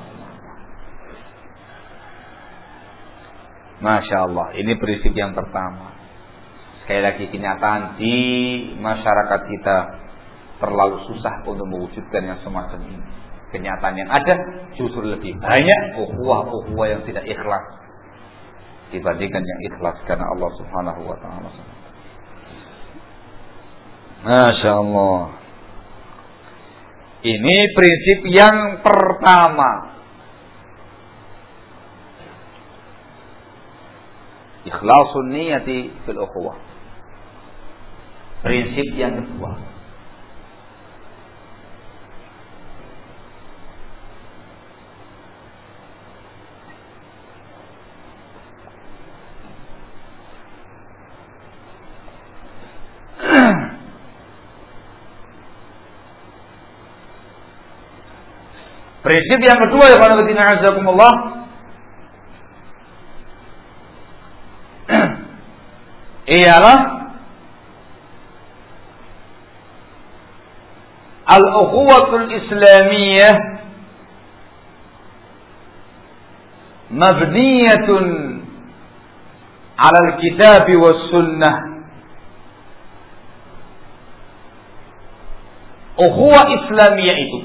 Speaker 1: Masya Allah, ini prinsip yang pertama. Sekali lagi, kenyataan di masyarakat kita terlalu susah untuk mewujudkan yang semacam ini. Kenyataan yang ada justru lebih banyak ukhuwah yang tidak ikhlas dibandingkan yang ikhlas karena Allah Subhanahu wa taala. Masya Allah. Ini prinsip yang pertama. Ikhlasun niyati fil ukhuwah. Prinsip yang kedua, prinsip yang kedua ya khonafidina azakumullah, ialah al-ukhuwatul islamiyah mabniyatun 'ala al-kitab was sunnah. Ukhuwah Islamiyah itu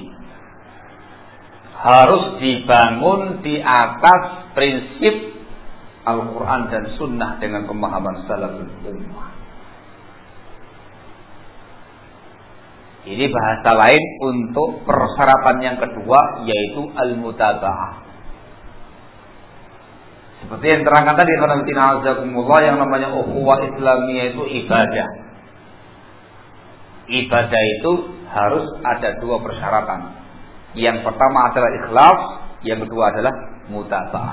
Speaker 1: harus dibangun di atas prinsip Al-Quran dan Sunnah dengan pemahaman salaful ummah. Ini bahasa lain untuk persyaratan yang kedua, yaitu al-mutaba'ah. Seperti yang terangkan tadi, yang namanya ukhuwah Islamiyah itu ibadah. Ibadah itu harus ada dua persyaratan. Yang pertama adalah ikhlas, yang kedua adalah mutaba'ah.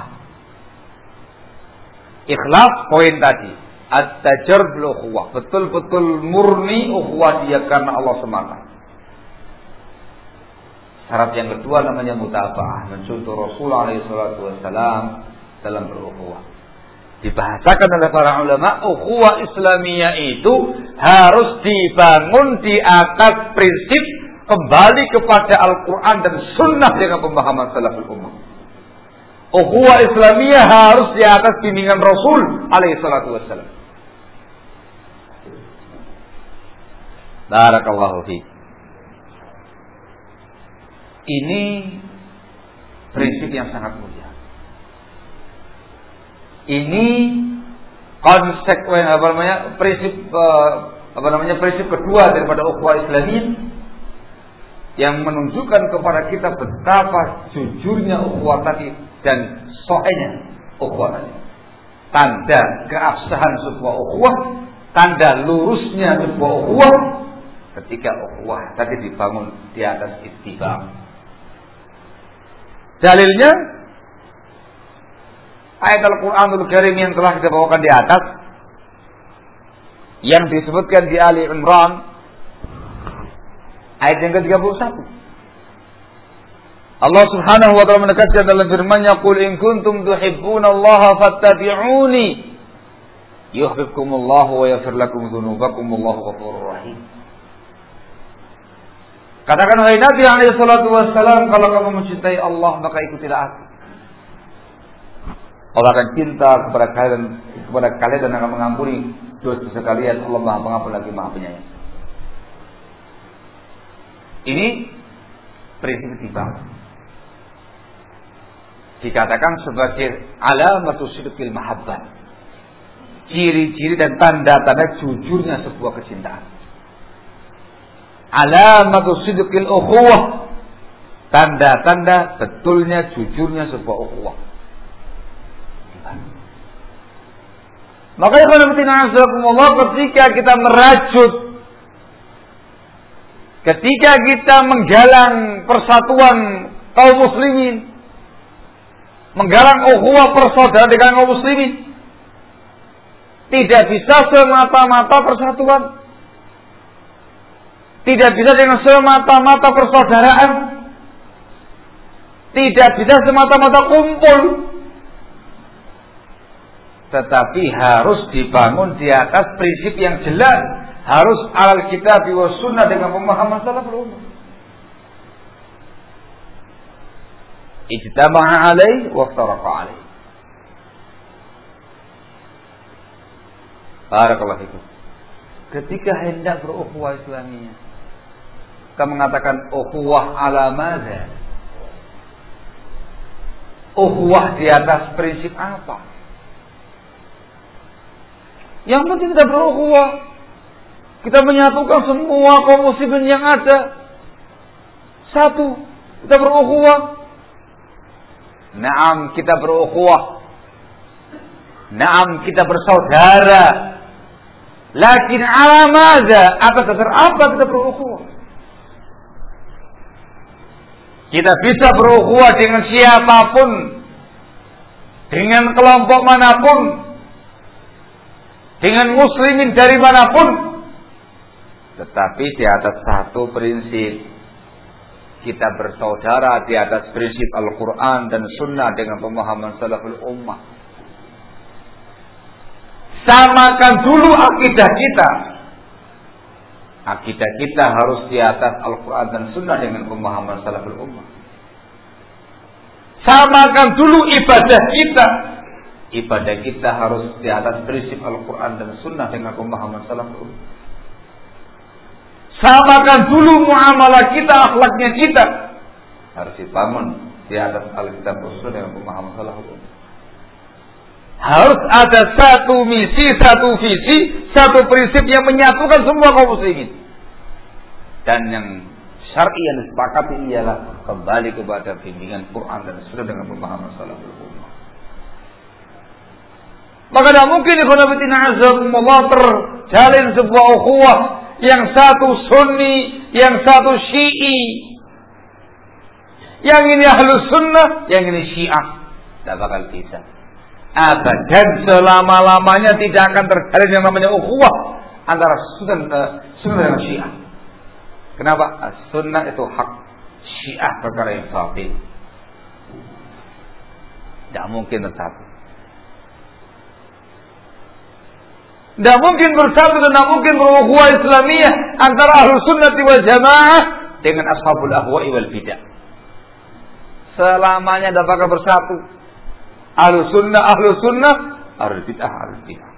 Speaker 1: Ikhlas poin tadi, at-tajarrud bil ukhuwah, betul-betul murni ukhuwah dia karena Allah semata. Syarat yang kedua namanya mutaba'ah, mencontoh Rasulullah SAW dalam berukhuwah. Dibahasakan oleh para ulama, ukhuwah Islamiyah itu harus dibangun di atas prinsip kembali kepada Al-Quran dan Sunnah dengan pemahaman salaful ummah. Ukhuwah Islamiyah harus di atas bimbingan Rasul alaihi salatu wassalam. Barakallahu fiik. Ini prinsip yang sangat mulia. Ini prinsip kedua daripada ukhuwah Islamiyah yang menunjukkan kepada kita betapa jujurnya ukhuwah tadi dan soalnya ukhuwah tadi. Tanda keabsahan sebuah ukhuwah, tanda lurusnya sebuah ukhuwah ketika ukhuwah tadi dibangun di atas ittiba, Dalilnya ayat Al-Quranul Karim yang telah kita bawakan di atas, yang disebutkan di Ali Imran ayat yang ke-31. Allah Subhanahu wa taala menegaskan dalam firman-Nya, "Qul in kuntum tuhibbunallaha fattabi'uni yuhibbukumullahu wa yaghfir lakum dzunubakum wallahu ghafurur rahim." Katakan wahai Nabi alaihi salatu wassalam, kalau kamu mencintai Allah maka ikutilah aku. Allah akan cinta kepada kalian dan akan mengampuni dosa kalian. Allah Maha Pengampun lagi Maha Penyayang. Ini prinsip dibangun. Dikatakan sebagai alamatu sidqil mahabbah. Ciri-ciri dan tanda-tanda jujurnya sebuah kecintaan. Alamatu sidqil ukhuwah. Tanda-tanda betulnya jujurnya sebuah ukhuwah. Maka ketika kita merajut, ketika kita menggalang persatuan kaum muslimin, menggalang ukhuwah persaudaraan dengan kaum muslimin, tidak bisa semata-mata persatuan, tidak bisa dengan semata-mata persaudaraan, tidak bisa semata-mata kumpul, tetapi harus dibangun di atas prinsip yang jelas, harus Alkitab wa Sunnah dengan pemahaman salaful ummah. Ijtama'a alaih wa iftaraqa alaih. Barakallahu fikum. Ketika hendak berukhuwah Islamiyah, kita mengatakan ukhuwah ala madza? Ukhuwah di atas prinsip apa? Yang penting kita berukhuwah, kita menyatukan semua kaum muslimin yang ada. Satu, kita berukhuwah. Naam, kita berukhuwah. Naam, kita bersaudara. Lakin ala madza? Atas dasar apa kita berukhuwah? Kita bisa berukhuwah dengan siapapun, dengan kelompok manapun, dengan muslimin dari manapun, tetapi di atas satu prinsip. Kita bersaudara di atas prinsip Al-Quran dan Sunnah dengan pemahaman salaful ummah. Samakan dulu akidah kita. Akidah kita harus di atas Al-Quran dan Sunnah dengan pemahaman salaful ummah. Samakan dulu ibadah kita. Ibadah kita harus di atas prinsip Al-Quran dan Sunnah dengan pemahaman salaful ummah. Samakan dulu muamalah kita, akhlaknya kita, harus dibangun di atas Alkitab Rasul dengan pemahaman salaful ummah. Harus ada satu misi, satu visi, satu prinsip yang menyatukan semua kaum muslimin. Dan yang syar'i yang disepakati ialah kembali kepada bimbingan Quran dan Sunnah dengan pemahaman salaful ummah. Maka tidak mungkin terjalin sebuah ukhuwah yang satu Sunni, yang satu Syi'i, yang ini Ahlus Sunnah, yang ini Syiah. Tidak bakal bisa. Abadan, selama-lamanya tidak akan terjalin yang namanya ukhuwah antara Sunnah dan Syiah. Kenapa? Sunnah itu hak, Syiah perkara yang batil. Tidak mungkin bersatu. Tidak mungkin bersatu dan tidak mungkin berukhuwah Islamiyah antara Ahlus Sunnah wal Jamaah dengan Ashabul Ahwa'i wal Bidah. Selamanya tidak bakal bersatu. Ahlus Sunnah, Ahlul Bidah, Ahlul Bidah.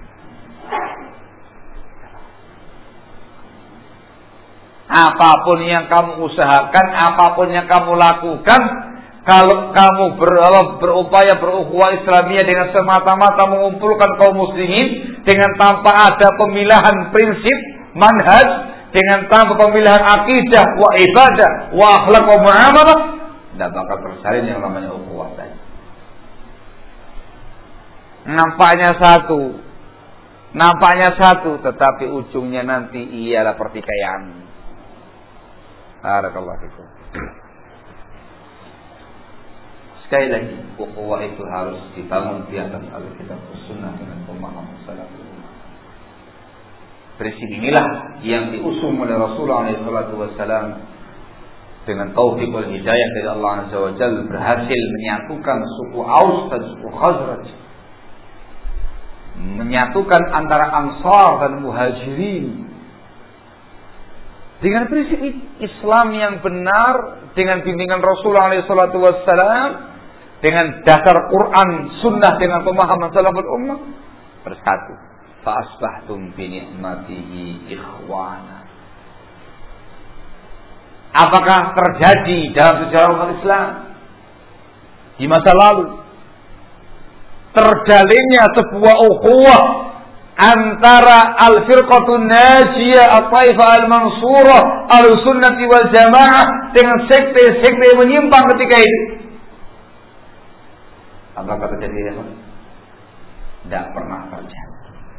Speaker 1: Apapun yang kamu usahakan, apapun yang kamu lakukan, kalau kamu berupaya berukhuwah Islamiyah dengan semata-mata mengumpulkan kaum muslimin dengan tanpa ada pemilahan prinsip, manhaj, dengan tanpa pemilahan akidah, wa ibadah, wa akhlak, wa muamalah, tidak bakal tersalin yang namanya ukhuwah tadi. Nampaknya satu, tetapi ujungnya nanti ialah pertikaian. Barakallahu fikum. Sekali lagi, ukhuwah itu harus dibangun di atas Alkitab Sunnah dengan pemahaman salafus ummah. Prinsip inilah yang diusung oleh Rasulullah SAW dengan taufik wal hidayah dari Allah Azza wa Jalla berhasil menyatukan suku Aus dan suku Khazraj, menyatukan antara Ansar dan Muhajirin dengan prinsip Islam yang benar, dengan bimbingan Rasulullah SAW, dengan dasar Quran, Sunnah, dengan pemahaman salaful ummah bersatu. Fa asbahtum bi ni'matihi ikhwana. Apakah terjadi dalam sejarah umat Islam di masa lalu terjalinnya sebuah ukhuwah antara al-firqatun najiyah, at-taifah al-mansurah, al-sunnati wal jamaah dengan sekte-sekte yang menyimpang ketika itu? Apakah terjadi? Tidak pernah terjadi.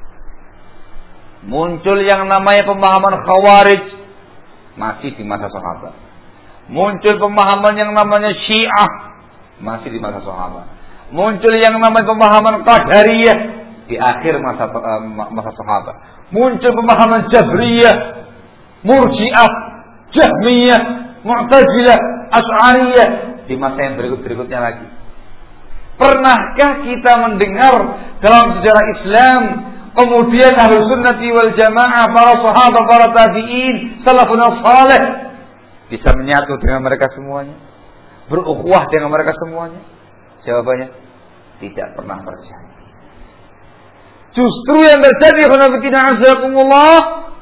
Speaker 1: Muncul yang namanya pemahaman Khawarij masih di masa sahabat. Muncul pemahaman yang namanya Syiah masih di masa sahabat. Muncul yang namanya pemahaman Qadariyah di akhir masa sahabat. Muncul pemahaman Jabriyah, Murji'ah, Jahmiyah, Mu'tazilah, Asy'ariyah di masa yang berikutnya lagi. Pernahkah kita mendengar dalam sejarah Islam kemudian Ahlus Sunnati wal Jamaah, para sahabat, para tabi'in, salafun salih bisa menyatu dengan mereka semuanya, berukhuwah dengan mereka semuanya? Jawabannya tidak pernah terjadi. Justru yang terjadi khonafidina azakumullah,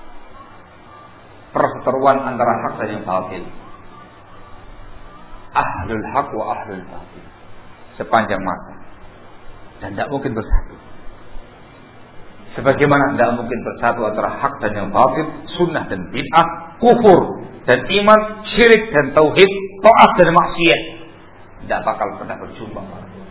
Speaker 1: perseteruan antara hak dan yang batil, ahlul haq wa ahlul batil sepanjang masa, dan tidak mungkin bersatu. Sebagaimana tidak mungkin bersatu antara hak dan yang batil, sunnah dan bid'ah, kufur dan iman, syirik dan tauhid, taat dan maksiat, tidak bakal pernah berjumpa.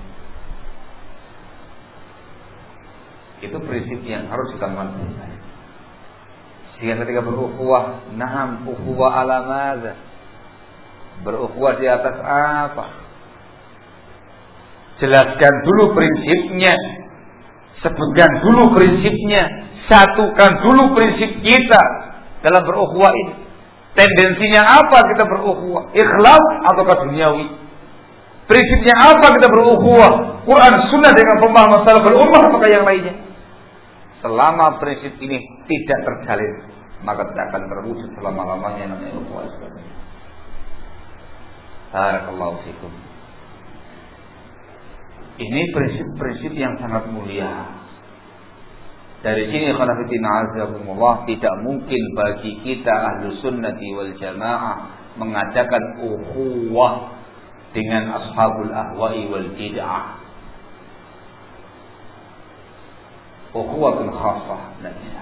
Speaker 1: Itu prinsip yang harus kita manfaatkan. Sehingga ketika berukhuwah, naham ukhuwah ala madza? Berukhuwah di atas apa? Jelaskan dulu prinsipnya, sebutkan dulu prinsipnya, satukan dulu prinsip kita dalam berukhuwah ini. Tendensinya apa kita berukhuwah? Ikhlas ataukah duniawi? Prinsipnya apa kita berukhuwah? Quran Sunnah dengan pemahaman salaful ummah apakah yang lainnya? Selama prinsip ini tidak terjalin, maka tidak akan terwujud selama-lamanya namanya ukhuwah Islam. Barakallahu fikum. Ini prinsip-prinsip yang sangat mulia. Dari sini khonafidina azakumullah, tidak mungkin bagi kita Ahlus Sunnati wal Jamaah mengadakan ukhuwah dengan ashabul ahwa'i wal bid'ah. Ukhuwatun khassah nantinya.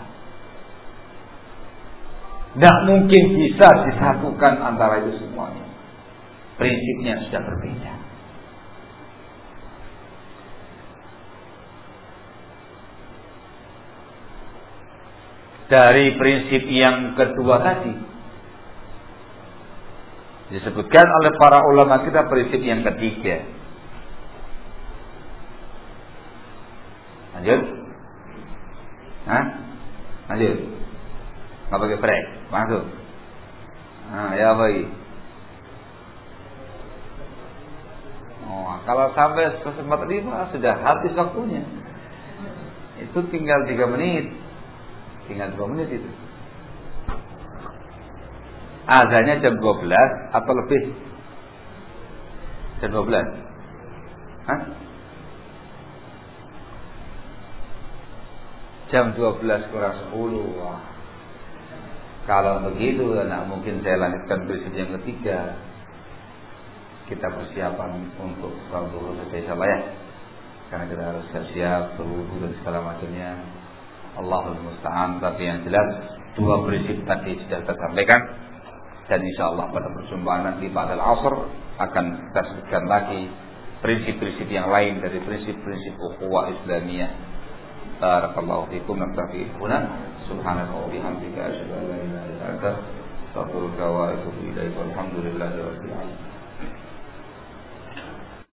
Speaker 1: Tidak mungkin bisa disatukan antara itu semuanya. Prinsipnya sudah berbeda. Dari prinsip yang kedua tadi disebutkan oleh para ulama kita prinsip yang ketiga. Lanjut. Lanjut. Nggak pakai break. Masuk. Ya baik. Kalau sampai 1:45 sudah habis waktunya. Itu tinggal 3 menit. Tinggal 2 menit itu. Azannya jam 12 atau lebih? Jam 12. Jam 12 kurang 10. Wah. Kalau begitu, nah mungkin saya lanjutkan prinsip yang ketiga. Kita persiapan untuk sholat zuhur saja insyaallah ya. Karena kita harus siap berwudu dan segala macamnya. Allahul musta'an. Tapi yang jelas 2 prinsip tadi sudah kita sampaikan, dan insyaallah pada perjumpaan nanti ba'dal asr akan kita sebutkan lagi prinsip-prinsip yang lain dari prinsip-prinsip ukhuwah Islamiyah. Barakallahu fikum. Naktafi huna. Subhanaka wa bihamdika asyhadu an la ilaha illa anta astaghfiruka wa atubu ilaik. Walhamdulillahi rabbil alamin.